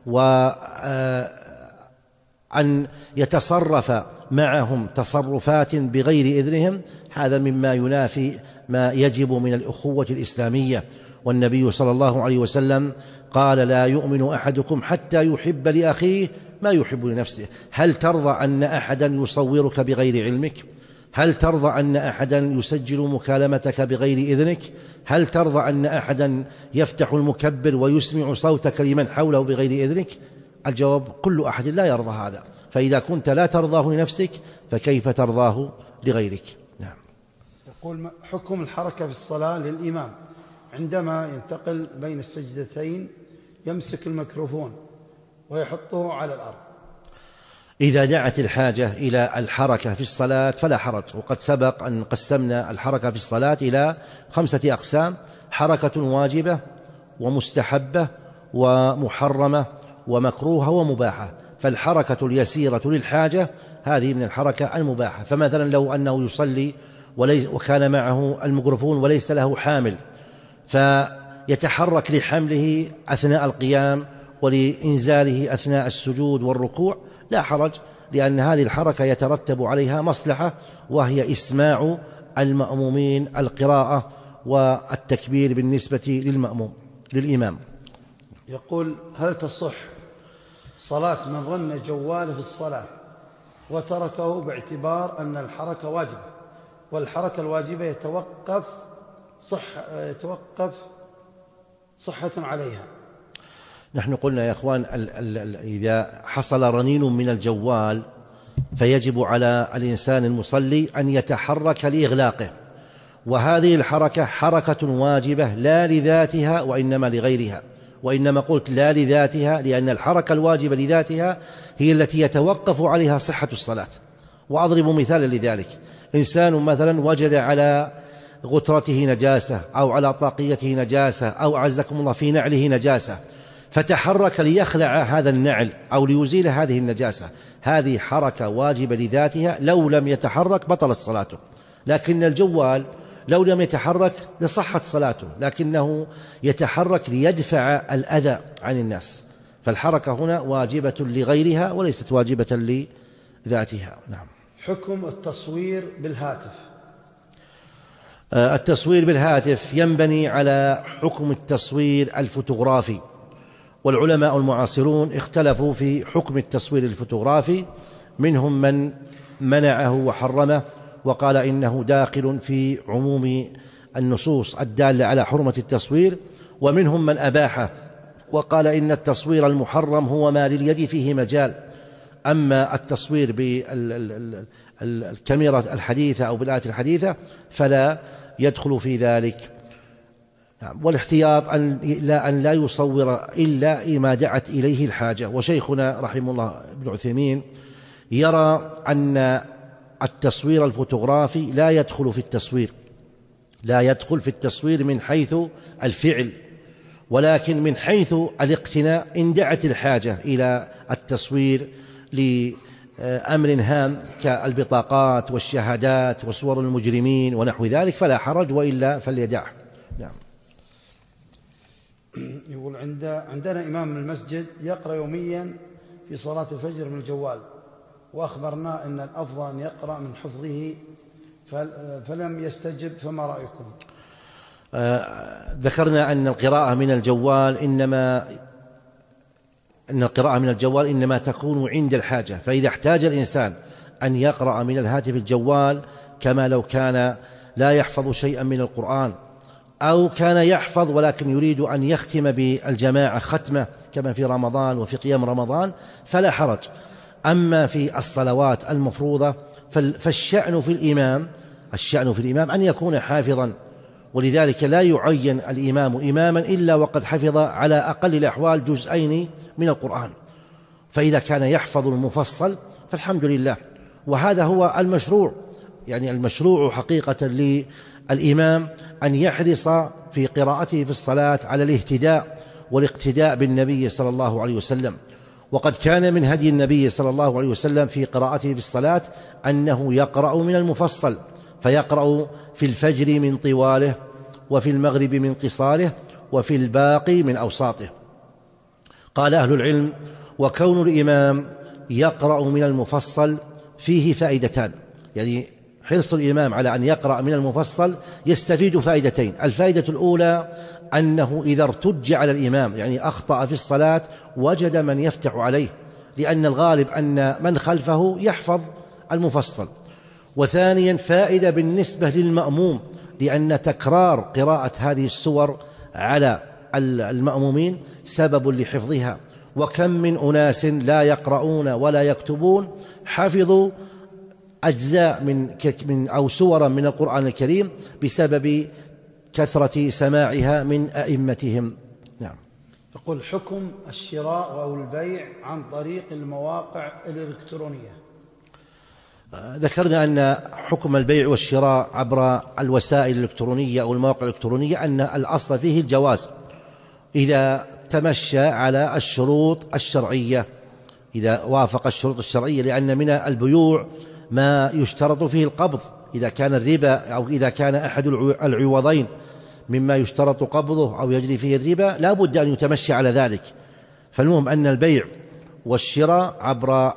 وأن يتصرف معهم تصرفات بغير إذنهم، هذا مما ينافي ما يجب من الأخوة الإسلامية. والنبي صلى الله عليه وسلم قال: لا يؤمن أحدكم حتى يحب لأخيه ما يحب لنفسه. هل ترضى أن أحدا يصورك بغير علمك؟ هل ترضى أن أحدا يسجل مكالمتك بغير إذنك؟ هل ترضى أن أحدا يفتح المكبر ويسمع صوتك لمن حوله بغير إذنك؟ الجواب: كل أحد لا يرضى هذا. فإذا كنت لا ترضاه لنفسك فكيف ترضاه لغيرك؟ نعم. يقول: حكم الحركة في الصلاة للإمام عندما ينتقل بين السجدتين يمسك الميكروفون ويحطه على الأرض. إذا دعت الحاجة إلى الحركة في الصلاة فلا حرج. وقد سبق أن قسمنا الحركة في الصلاة إلى خمسة أقسام: حركة واجبة ومستحبة ومحرمة ومكروهة ومباحة. فالحركة اليسيرة للحاجة هذه من الحركة المباحة. فمثلا لو أنه يصلي وكان معه الميكروفون وليس له حامل، فيتحرك لحمله أثناء القيام ولإنزاله أثناء السجود والركوع، لا حرج، لأن هذه الحركة يترتب عليها مصلحة، وهي إسماع المأمومين القراءة والتكبير بالنسبة للمأموم للإمام. يقول: هل تصح صلاة من رن جواله في الصلاة وتركه باعتبار أن الحركة واجبة، والحركة الواجبة يتوقف صح يتوقف صحة عليها؟ نحن قلنا يا إخوان ال ال ال إذا حصل رنين من الجوال فيجب على الإنسان المصلي أن يتحرك لإغلاقه، وهذه الحركة حركة واجبة لا لذاتها وإنما لغيرها، وإنما قلت لا لذاتها لأن الحركة الواجبة لذاتها هي التي يتوقف عليها صحة الصلاة. وأضرب مثالا لذلك: إنسان مثلا وجد على غترته نجاسة أو على طاقيته نجاسة أو أعزكم الله في نعله نجاسة، فتحرك ليخلع هذا النعل أو ليزيل هذه النجاسة، هذه حركة واجبة لذاتها، لو لم يتحرك بطلت صلاته. لكن الجوال لو لم يتحرك لصحت صلاته، لكنه يتحرك ليدفع الأذى عن الناس، فالحركة هنا واجبة لغيرها وليست واجبة لذاتها. نعم. حكم التصوير بالهاتف. التصوير بالهاتف ينبني على حكم التصوير الفوتوغرافي، والعلماء المعاصرون اختلفوا في حكم التصوير الفوتوغرافي، منهم من منعه وحرمه وقال إنه داخل في عموم النصوص الدالة على حرمة التصوير، ومنهم من أباحه وقال إن التصوير المحرم هو ما لليد فيه مجال، أما التصوير بالكاميرا الحديثة أو بالآلة الحديثة فلا يدخل في ذلك. والاحتياط أن لا, أن لا يصور إلا ما دعت إليه الحاجة. وشيخنا رحمه الله ابن عثيمين يرى أن التصوير الفوتوغرافي لا يدخل في التصوير لا يدخل في التصوير من حيث الفعل، ولكن من حيث الاقتناء إن دعت الحاجة إلى التصوير لأمر هام كالبطاقات والشهادات وصور المجرمين ونحو ذلك فلا حرج، وإلا فليدعه. نعم. يقول عند عندنا إمام المسجد يقرأ يوميا في صلاة الفجر من الجوال، وأخبرنا أن الأفضل أن يقرأ من حفظه فلم يستجب، فما رأيكم؟ آه ذكرنا أن القراءة من الجوال إنما أن القراءة من الجوال إنما تكون عند الحاجة، فإذا احتاج الإنسان أن يقرأ من الهاتف الجوال كما لو كان لا يحفظ شيئا من القرآن أو كان يحفظ ولكن يريد أن يختم بالجماعة ختمة كما في رمضان وفي قيام رمضان فلا حرج. أما في الصلوات المفروضة فالشأن في الإمام الشأن في الإمام أن يكون حافظا، ولذلك لا يعين الإمام إماما إلا وقد حفظ على أقل الأحوال جزئين من القرآن، فإذا كان يحفظ المفصل فالحمد لله، وهذا هو المشروع. يعني المشروع حقيقة للإمام أن يحرص في قراءته في الصلاة على الاهتداء والاقتداء بالنبي صلى الله عليه وسلم. وقد كان من هدي النبي صلى الله عليه وسلم في قراءته في الصلاة أنه يقرأ من المفصل، فيقرأ في الفجر من طواله وفي المغرب من قصاره وفي الباقي من أوساطه. قال أهل العلم: وكون الإمام يقرأ من المفصل فيه فائدتان، يعني حرص الإمام على أن يقرأ من المفصل يستفيد فائدتين. الفائدة الأولى أنه إذا ارتج على الإمام يعني أخطأ في الصلاة وجد من يفتح عليه، لأن الغالب أن من خلفه يحفظ المفصل. وثانيا فائدة بالنسبة للمأموم، لأن تكرار قراءة هذه السور على المأمومين سبب لحفظها، وكم من أناس لا يقرؤون ولا يكتبون حفظوا أجزاء من من أو سورا من القرآن الكريم بسبب كثرة سماعها من أئمتهم. نعم. يقول: حكم الشراء أو البيع عن طريق المواقع الإلكترونية. ذكرنا أن حكم البيع والشراء عبر الوسائل الإلكترونية أو المواقع الإلكترونية أن الأصل فيه الجواز إذا تمشى على الشروط الشرعية، إذا وافق الشروط الشرعية، لأن من البيوع ما يشترط فيه القبض، إذا كان الربا أو إذا كان أحد العوضين مما يشترط قبضه أو يجري فيه الربا لا بد أن يتمشى على ذلك. فالمهم أن البيع والشراء عبر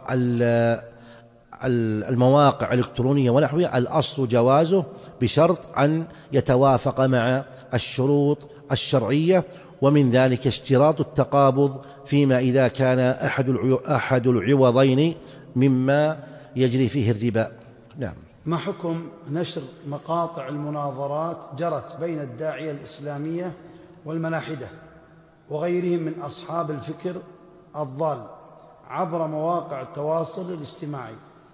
المواقع الإلكترونية ونحوها الأصل جوازه بشرط أن يتوافق مع الشروط الشرعية، ومن ذلك اشتراط التقابض فيما إذا كان أحد العوضين مما يجري فيه الربا. نعم. ما حكم نشر مقاطع المناظرات جرت بين الداعية الإسلامية والملاحدة؟ وغيرهم من أصحاب الفكر الضال عبر مواقع التواصل الاجتماعي.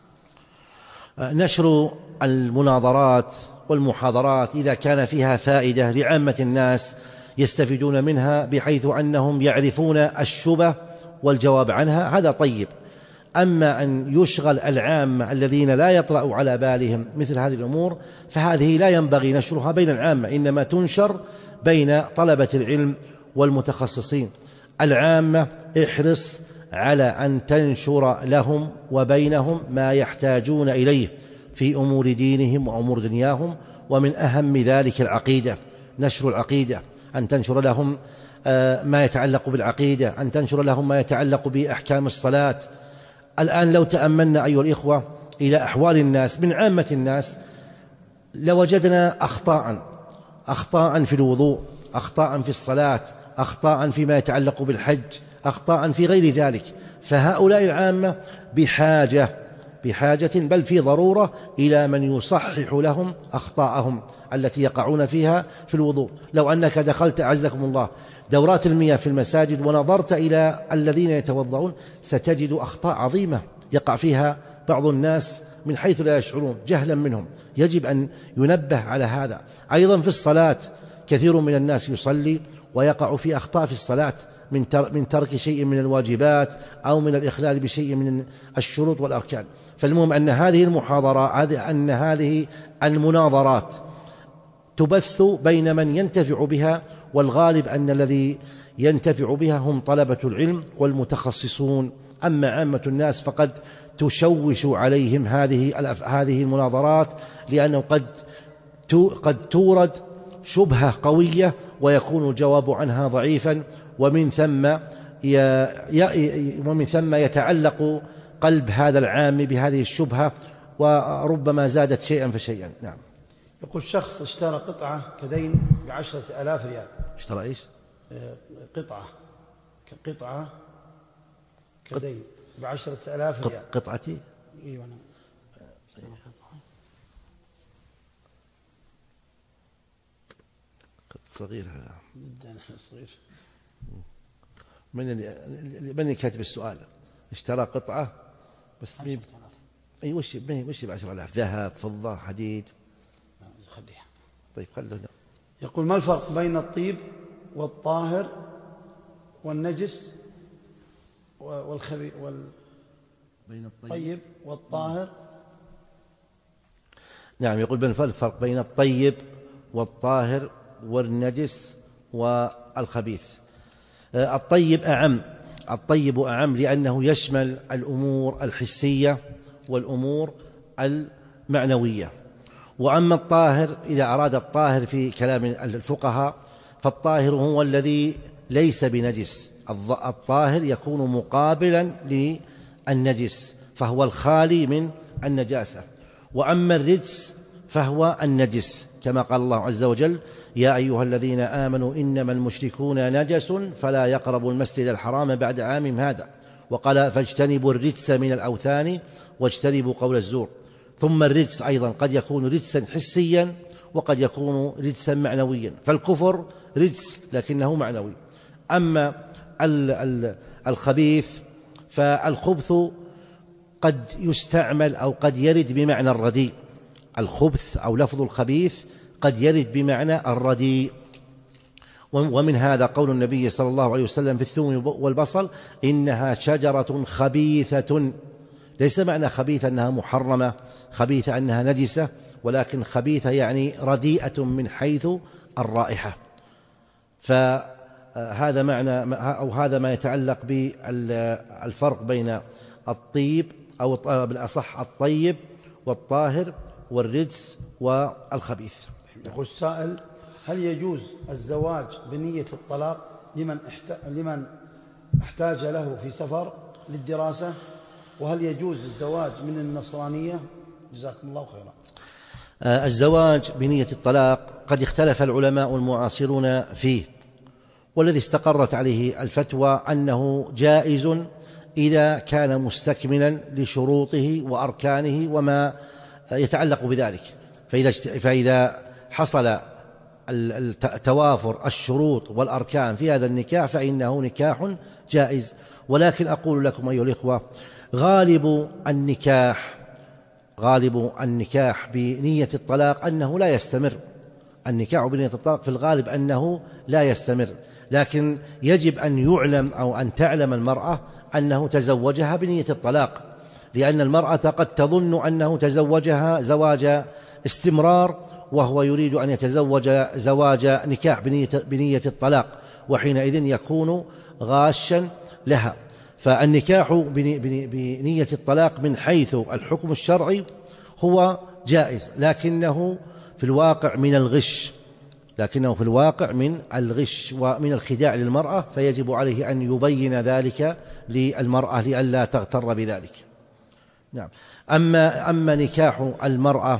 نشر المناظرات والمحاضرات إذا كان فيها فائدة لعامة الناس يستفيدون منها بحيث أنهم يعرفون الشبه والجواب عنها، هذا طيب. أما أن يشغل العامة الذين لا يطرأ على بالهم مثل هذه الأمور فهذه لا ينبغي نشرها بين العامة، إنما تنشر بين طلبة العلم والمتخصصين. العامة احرص على أن تنشر لهم وبينهم ما يحتاجون إليه في أمور دينهم وأمور دنياهم، ومن أهم ذلك العقيدة، نشر العقيدة، أن تنشر لهم ما يتعلق بالعقيدة، أن تنشر لهم ما يتعلق بأحكام الصلاة. الآن لو تأملنا أيها الإخوة إلى أحوال الناس من عامة الناس لوجدنا أخطاء أخطاء في الوضوء، أخطاء في الصلاة، أخطاء فيما يتعلق بالحج، أخطاء في غير ذلك. فهؤلاء العامة بحاجة بحاجة بل في ضرورة إلى من يصحح لهم أخطاءهم التي يقعون فيها في الوضوء. لو أنك دخلت أعزكم الله دورات المياه في المساجد ونظرت إلى الذين يتوضؤون ستجد أخطاء عظيمة يقع فيها بعض الناس من حيث لا يشعرون جهلا منهم، يجب أن ينبه على هذا. أيضا في الصلاة كثير من الناس يصلي ويقع في أخطاء في الصلاة من ترك شيء من الواجبات أو من الإخلال بشيء من الشروط والأركان. فالمهم أن هذه المحاضرة أن هذه المناظرات تبث بين من ينتفع بها، والغالب أن الذي ينتفع بها هم طلبة العلم والمتخصصون. أما عامة الناس فقد تشوش عليهم هذه هذه المناظرات، لأنه قد قد تورد شبهة قوية ويكون الجواب عنها ضعيفا، ومن ثم ومن ثم يتعلق قلب هذا العام بهذه الشبهة وربما زادت شيئا فشيئا. نعم. يقول شخص اشترى قطعة كدين بعشرة آلاف ريال. اشترى إيش؟ قطعة قطعة كدين بعشرة آلاف ريال. قطعتي؟ ايوه. صغير جدا صغير. من اللي من اللي كاتب السؤال؟ اشترى قطعة بس مين؟ اي وش وش ب عشرة آلاف؟ ذهب، فضة، حديد؟ خليها. طيب خلونا. يقول ما الفرق بين الطيب والطاهر والنجس والخبي وال بين الطيب والطاهر؟ نعم، يقول بين الفرق بين الطيب والطاهر والنجس والخبيث. الطيب أعم الطيب أعم لأنه يشمل الأمور الحسية والأمور المعنوية. وأما الطاهر إذا أراد الطاهر في كلام الفقهاء فالطاهر هو الذي ليس بنجس. الطاهر يكون مقابلا للنجس فهو الخالي من النجاسة. وأما الرجس فهو النجس كما قال الله عز وجل: يا أيها الذين آمنوا إنما المشركون نجس فلا يقربوا المسجد الحرام بعد عامهم هذا. وقال: فاجتنبوا الرجس من الأوثان واجتنبوا قول الزور. ثم الرجس أيضا قد يكون رجسا حسيا وقد يكون رجسا معنويا، فالكفر رجس لكنه معنوي. أما الخبيث فالخبث قد يستعمل أو قد يرد بمعنى الرديء. الخبث أو لفظ الخبيث قد يرد بمعنى الرديء. ومن هذا قول النبي صلى الله عليه وسلم في الثوم والبصل: إنها شجرة خبيثة. ليس معنى خبيثة أنها محرمة، خبيثة أنها نجسة، ولكن خبيثة يعني رديئة من حيث الرائحة. فهذا معنى أو هذا ما يتعلق بالفرق بين الطيب أو بالأصح الطيب والطاهر والرجس والخبيث. يقول السائل: هل يجوز الزواج بنية الطلاق لمن لمن احتاج له في سفر للدراسة؟ وهل يجوز الزواج من النصرانية؟ جزاكم الله خيرا. الزواج بنية الطلاق قد اختلف العلماء المعاصرون فيه، والذي استقرت عليه الفتوى أنه جائز إذا كان مستكملا لشروطه وأركانه وما يتعلق بذلك. فإذا فإذا حصل توافر الشروط والأركان في هذا النكاح فإنه نكاح جائز. ولكن أقول لكم أيها الإخوة، غالب النكاح غالب النكاح بنية الطلاق أنه لا يستمر. النكاح بنية الطلاق في الغالب أنه لا يستمر، لكن يجب أن يعلم أو أن تعلم المرأة أنه تزوجها بنية الطلاق، لأن المرأة قد تظن أنه تزوجها زواج استمرار وهو يريد أن يتزوج زواج نكاح بنية, بنية الطلاق، وحينئذ يكون غاشا لها. فالنكاح بنية الطلاق من حيث الحكم الشرعي هو جائز، لكنه في الواقع من الغش لكنه في الواقع من الغش ومن الخداع للمرأة، فيجب عليه أن يبين ذلك للمرأة لئلا تغتر بذلك. نعم. أما أما نكاح المرأة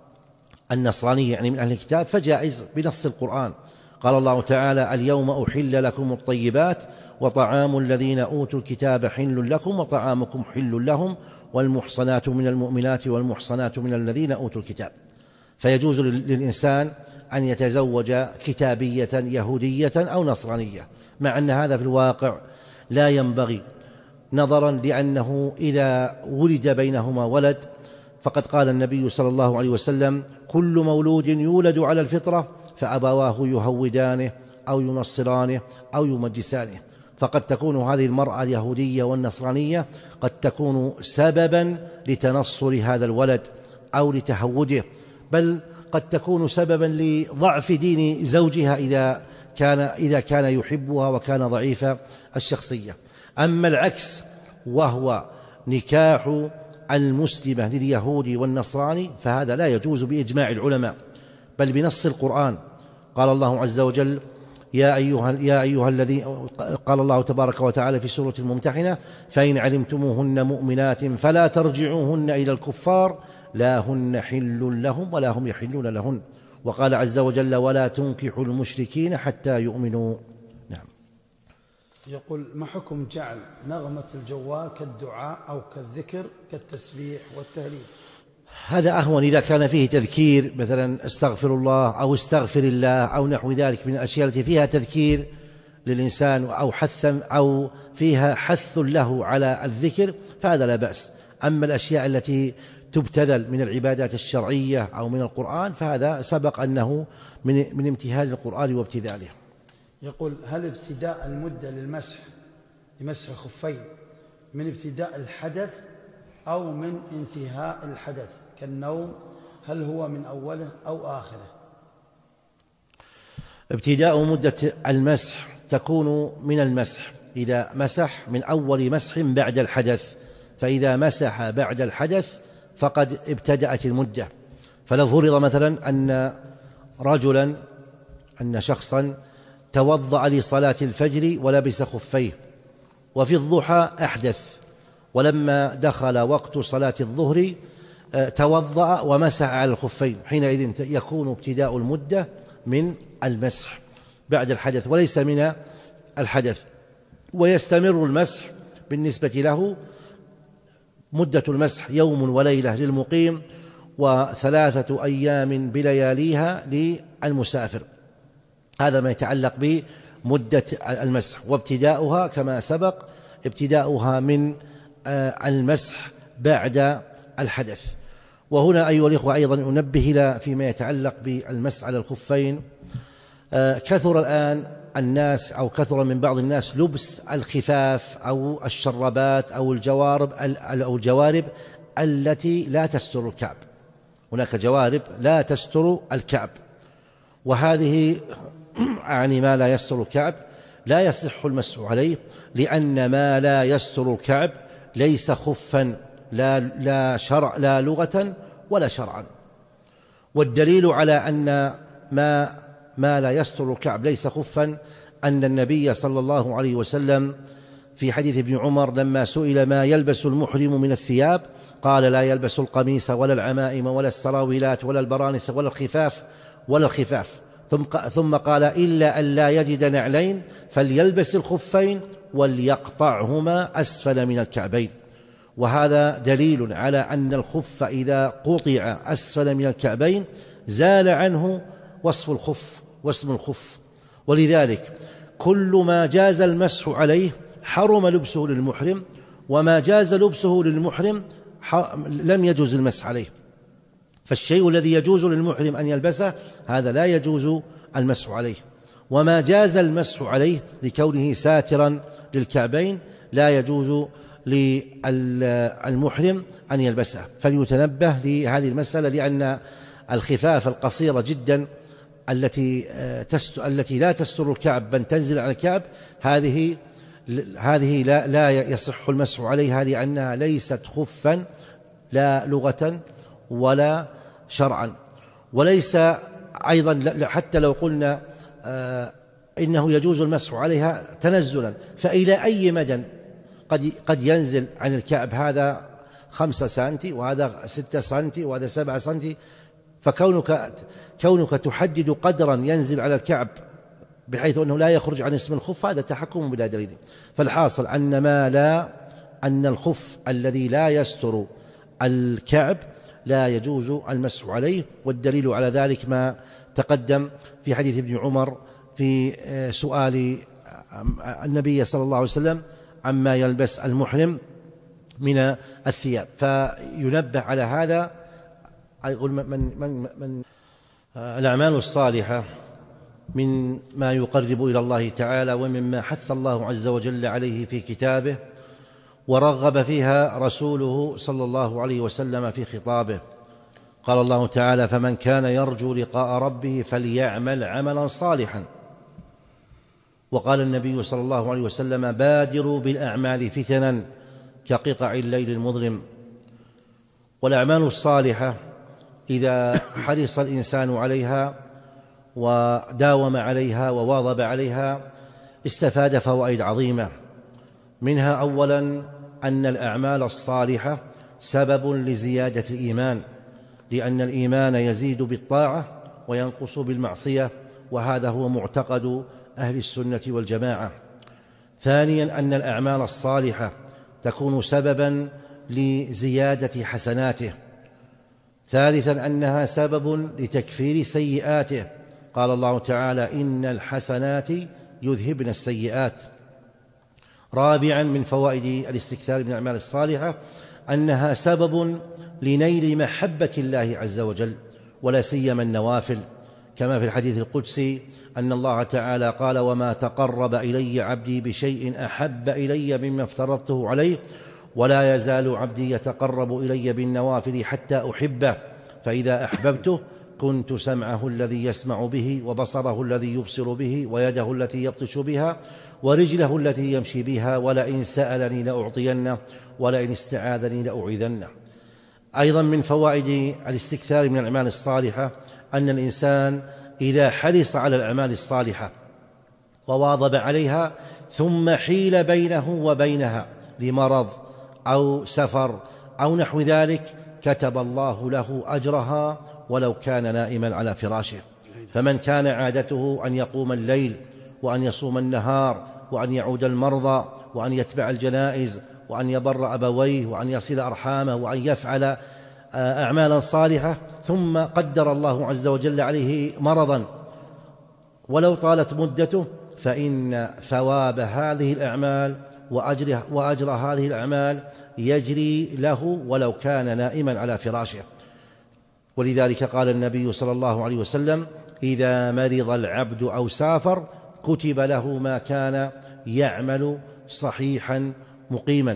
النصرانية يعني من أهل الكتاب فجائز بنص القرآن. قال الله تعالى: اليوم أحل لكم الطيبات وطعام الذين أوتوا الكتاب حل لكم وطعامكم حل لهم والمحصنات من المؤمنات والمحصنات من الذين أوتوا الكتاب. فيجوز للإنسان أن يتزوج كتابية يهودية أو نصرانية، مع أن هذا في الواقع لا ينبغي، نظرا لأنه إذا ولد بينهما ولد فقد قال النبي صلى الله عليه وسلم: كل مولود يولد على الفطرة فأبواه يهودانه أو ينصرانه أو يمجسانه. فقد تكون هذه المرأة اليهودية والنصرانية قد تكون سببا لتنصر هذا الولد أو لتهوده، بل قد تكون سببا لضعف دين زوجها إذا كان إذا كان يحبها وكان ضعيف الشخصية. أما العكس وهو نكاح المسلمة لليهودي والنصراني فهذا لا يجوز بإجماع العلماء، بل بنص القرآن. قال الله عز وجل: يا أيها, يا أيها الذين قال الله تبارك وتعالى في سورة الممتحنة: فإن علمتموهن مؤمنات فلا ترجعوهن إلى الكفار لا هن حل لهم ولا هم يحلون لهن. وقال عز وجل: ولا تنكحوا المشركين حتى يؤمنوا. نعم. يقول: ما حكم جعل نغمة الجوال كالدعاء أو كالذكر كالتسبيح والتهليل؟ هذا أهون إذا كان فيه تذكير، مثلا استغفر الله أو استغفر الله أو نحو ذلك من الأشياء التي فيها تذكير للإنسان أو حثا أو فيها حث له على الذكر فهذا لا بأس. أما الأشياء التي تبتذل من العبادات الشرعية أو من القرآن فهذا سبق أنه من من امتهان القرآن وابتذاله. يقول: هل ابتداء المدة للمسح لمسح الخفين من ابتداء الحدث أو من انتهاء الحدث كالنوم؟ هل هو من أوله أو آخره؟ ابتداء مدة المسح تكون من المسح إذا مسح من أول مسح بعد الحدث، فإذا مسح بعد الحدث فقد ابتدأت المدة. فلو فرض مثلا أن رجلا أن شخصا توضأ لصلاة الفجر ولبس خفيه، وفي الضحى أحدث، ولما دخل وقت صلاة الظهر توضأ ومسح على الخفين، حينئذ يكون ابتداء المدة من المسح بعد الحدث وليس من الحدث. ويستمر المسح بالنسبة له مدة المسح يوم وليلة للمقيم وثلاثة أيام بلياليها للمسافر. هذا ما يتعلق بمدة المسح. وابتداؤها كما سبق ابتداؤها من المسح بعد الحدث. وهنا أيها الإخوة أيضا أنبه إلى فيما يتعلق بالمسح على الخفين. كثر الآن الناس أو كثر من بعض الناس لبس الخفاف أو الشربات أو الجوارب أو الجوارب التي لا تستر الكعب. هناك جوارب لا تستر الكعب، وهذه يعني ما لا يستر الكعب لا يصح المسح عليه، لأن ما لا يستر الكعب ليس خفا لا, لا, شرع لا لغة ولا شرعا. والدليل على أن ما ما لا يستر الكعب ليس خفا أن النبي صلى الله عليه وسلم في حديث ابن عمر لما سئل ما يلبس المحرم من الثياب قال: لا يلبس القميص ولا العمائم ولا السراويلات ولا البرانس ولا الخفاف ولا الخفاف ثم قال: إلا أن لا يجد نعلين فليلبس الخفين وليقطعهما أسفل من الكعبين. وهذا دليل على أن الخف إذا قطع أسفل من الكعبين زال عنه وصف الخف واسم الخف. ولذلك كل ما جاز المسح عليه حرم لبسه للمحرم، وما جاز لبسه للمحرم لم يجوز المسح عليه. فالشيء الذي يجوز للمحرم أن يلبسه هذا لا يجوز المسح عليه، وما جاز المسح عليه لكونه ساترا للكعبين لا يجوز للمحرم أن يلبسه. فليتنبه لهذه المسألة، لأن الخفاف القصيرة جدا التي التي لا تستر الكعب بل تنزل على الكعب هذه هذه لا لا يصح المسح عليها، لأنها ليست خفا لا لغة ولا شرعا. وليس أيضا حتى لو قلنا آه إنه يجوز المسح عليها تنزلا، فإلى أي مدى قد قد ينزل عن الكعب هذا خمسة سنتي وهذا ستة سنتي وهذا سبعة سنتي، فكونك كونك تحدد قدرا ينزل على الكعب بحيث أنه لا يخرج عن اسم الخف هذا تحكم بلا دليل. فالحاصل أن ما لا أن الخف الذي لا يستر الكعب لا يجوز المسح عليه، والدليل على ذلك ما تقدم في حديث ابن عمر في سؤال النبي صلى الله عليه وسلم عما يلبس المحرم من الثياب. فينبه على هذا. يقول من, من, من الأعمال الصالحة من ما يقرب إلى الله تعالى، ومما حث الله عز وجل عليه في كتابه ورغب فيها رسوله صلى الله عليه وسلم في خطابه. قال الله تعالى: فمن كان يرجو لقاء ربه فليعمل عملا صالحا. وقال النبي صلى الله عليه وسلم: بادروا بالأعمال فتنا كقطع الليل المظلم. والأعمال الصالحة إذا حرص الإنسان عليها وداوم عليها وواظب عليها استفاد فوائد عظيمة. منها أولا أن الأعمال الصالحة سبب لزيادة الإيمان، لأن الإيمان يزيد بالطاعة وينقص بالمعصية، وهذا هو معتقد أهل السنة والجماعة. ثانيا أن الأعمال الصالحة تكون سببا لزيادة حسناته. ثالثا أنها سبب لتكفير سيئاته، قال الله تعالى: إن الحسنات يذهبن السيئات. رابعا من فوائد الاستكثار من الأعمال الصالحة أنها سبب لنيل محبة الله عز وجل، ولا سيما النوافل، كما في الحديث القدسي أن الله تعالى قال: وما تقرب إلي عبدي بشيء أحب إلي مما افترضته عليه، ولا يزال عبدي يتقرب إلي بالنوافل حتى أحبه، فإذا أحببته كنت سمعه الذي يسمع به، وبصره الذي يبصر به، ويده التي يبطش بها، ورجله التي يمشي بها، ولئن سألني لأعطينه، ولئن استعاذني لأعيذنه. أيضا من فوائد الاستكثار من الأعمال الصالحة أن الإنسان إذا حرص على الأعمال الصالحة وواظب عليها ثم حيل بينه وبينها لمرض أو سفر أو نحو ذلك كتب الله له أجرها ولو كان نائما على فراشه. فمن كان عادته أن يقوم الليل وأن يصوم النهار وأن يعود المرضى وأن يتبع الجنائز وأن يبر أبويه وأن يصل أرحامه وأن يفعل أعمالا صالحة، ثم قدر الله عز وجل عليه مرضا ولو طالت مدته، فإن ثواب هذه الأعمال وأجر, وأجر هذه الأعمال يجري له ولو كان نائما على فراشه. ولذلك قال النبي صلى الله عليه وسلم: إذا مرض العبد أو سافر كتب له ما كان يعمل صحيحا مقيما.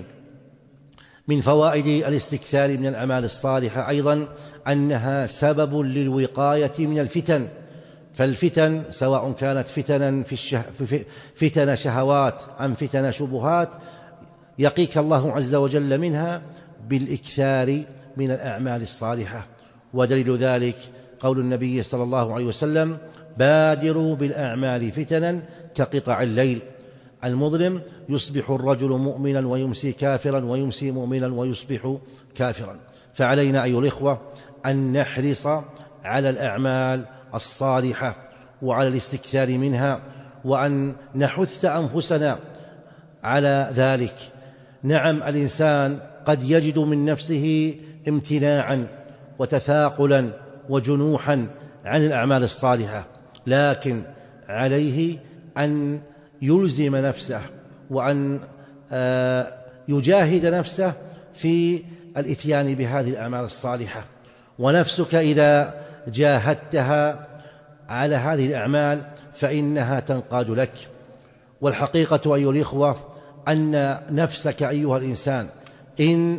من فوائد الاستكثار من الأعمال الصالحة أيضا أنها سبب للوقاية من الفتن. فالفتن سواء كانت فتنا في الشه... فتن شهوات أم فتن شبهات يقيك الله عز وجل منها بالإكثار من الأعمال الصالحة. ودليل ذلك قول النبي صلى الله عليه وسلم: بادروا بالأعمال فتنا كقطع الليل المظلم، يصبح الرجل مؤمنا ويمسي كافرا ويمسي مؤمنا ويصبح كافرا. فعلينا أيها الإخوة أن نحرص على الأعمال الصالحة وعلى الاستكثار منها، وأن نحث أنفسنا على ذلك. نعم، الإنسان قد يجد من نفسه امتناعا وتثاقلا وجنوحا عن الأعمال الصالحة، لكن عليه أن يلزم نفسه وأن يجاهد نفسه في الإتيان بهذه الأعمال الصالحة. ونفسك إذا جاهدتها على هذه الأعمال فإنها تنقاد لك. والحقيقة أيها الإخوة أن نفسك أيها الإنسان إن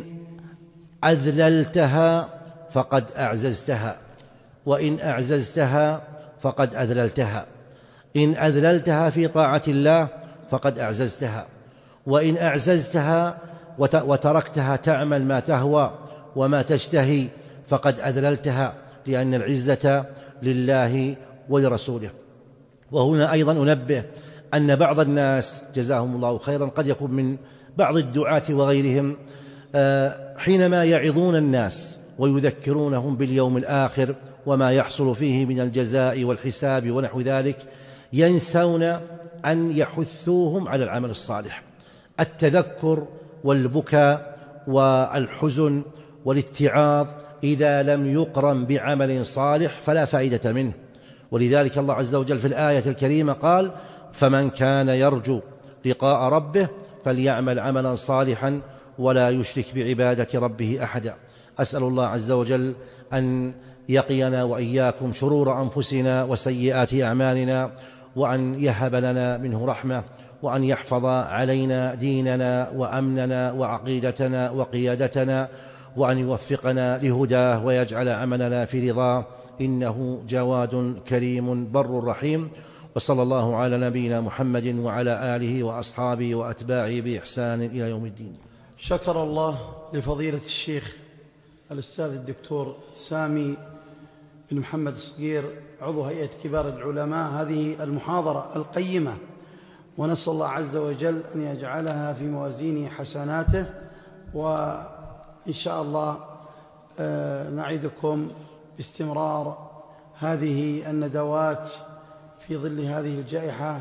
أذللتها فقد أعززتها، وإن أعززتها فقد أذللتها. إن أذللتها في طاعة الله فقد أعززتها، وإن أعززتها وتركتها تعمل ما تهوى وما تشتهي فقد أذللتها، لأن العزة لله ولرسوله. وهنا أيضا أنبه أن بعض الناس جزاهم الله خيرا قد يكون من بعض الدعاة وغيرهم حينما يعظون الناس ويذكرونهم باليوم الآخر وما يحصل فيه من الجزاء والحساب ونحو ذلك ينسون أن يحثوهم على العمل الصالح. التذكر والبكاء والحزن والاتعاظ إذا لم يقرن بعمل صالح فلا فائدة منه. ولذلك الله عز وجل في الآية الكريمة قال: فمن كان يرجو لقاء ربه فليعمل عملا صالحا ولا يشرك بعبادة ربه أحدا. أسأل الله عز وجل أن يقينا وإياكم شرور أنفسنا وسيئات أعمالنا، وأن يهب لنا منه رحمة، وأن يحفظ علينا ديننا وأمننا وعقيدتنا وقيادتنا، وأن يوفقنا لهداه ويجعل عملنا في رضاه، إنه جواد كريم بر رحيم. وصلى الله على نبينا محمد وعلى آله وأصحابه وأتباعه بإحسان إلى يوم الدين. شكر الله لفضيلة الشيخ الأستاذ الدكتور سامي بن محمد الصقير عضو هيئة كبار العلماء هذه المحاضرة القيمة، ونسأل الله عز وجل أن يجعلها في موازين حسناته. وإن شاء الله نعدكم باستمرار هذه الندوات في ظل هذه الجائحة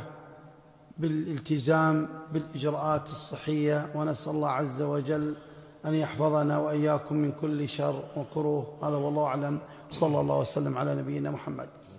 بالالتزام بالإجراءات الصحية، ونسأل الله عز وجل أن يحفظنا وإياكم من كل شر وكروه. هذا والله أعلم، صلى الله وسلم على نبينا محمد.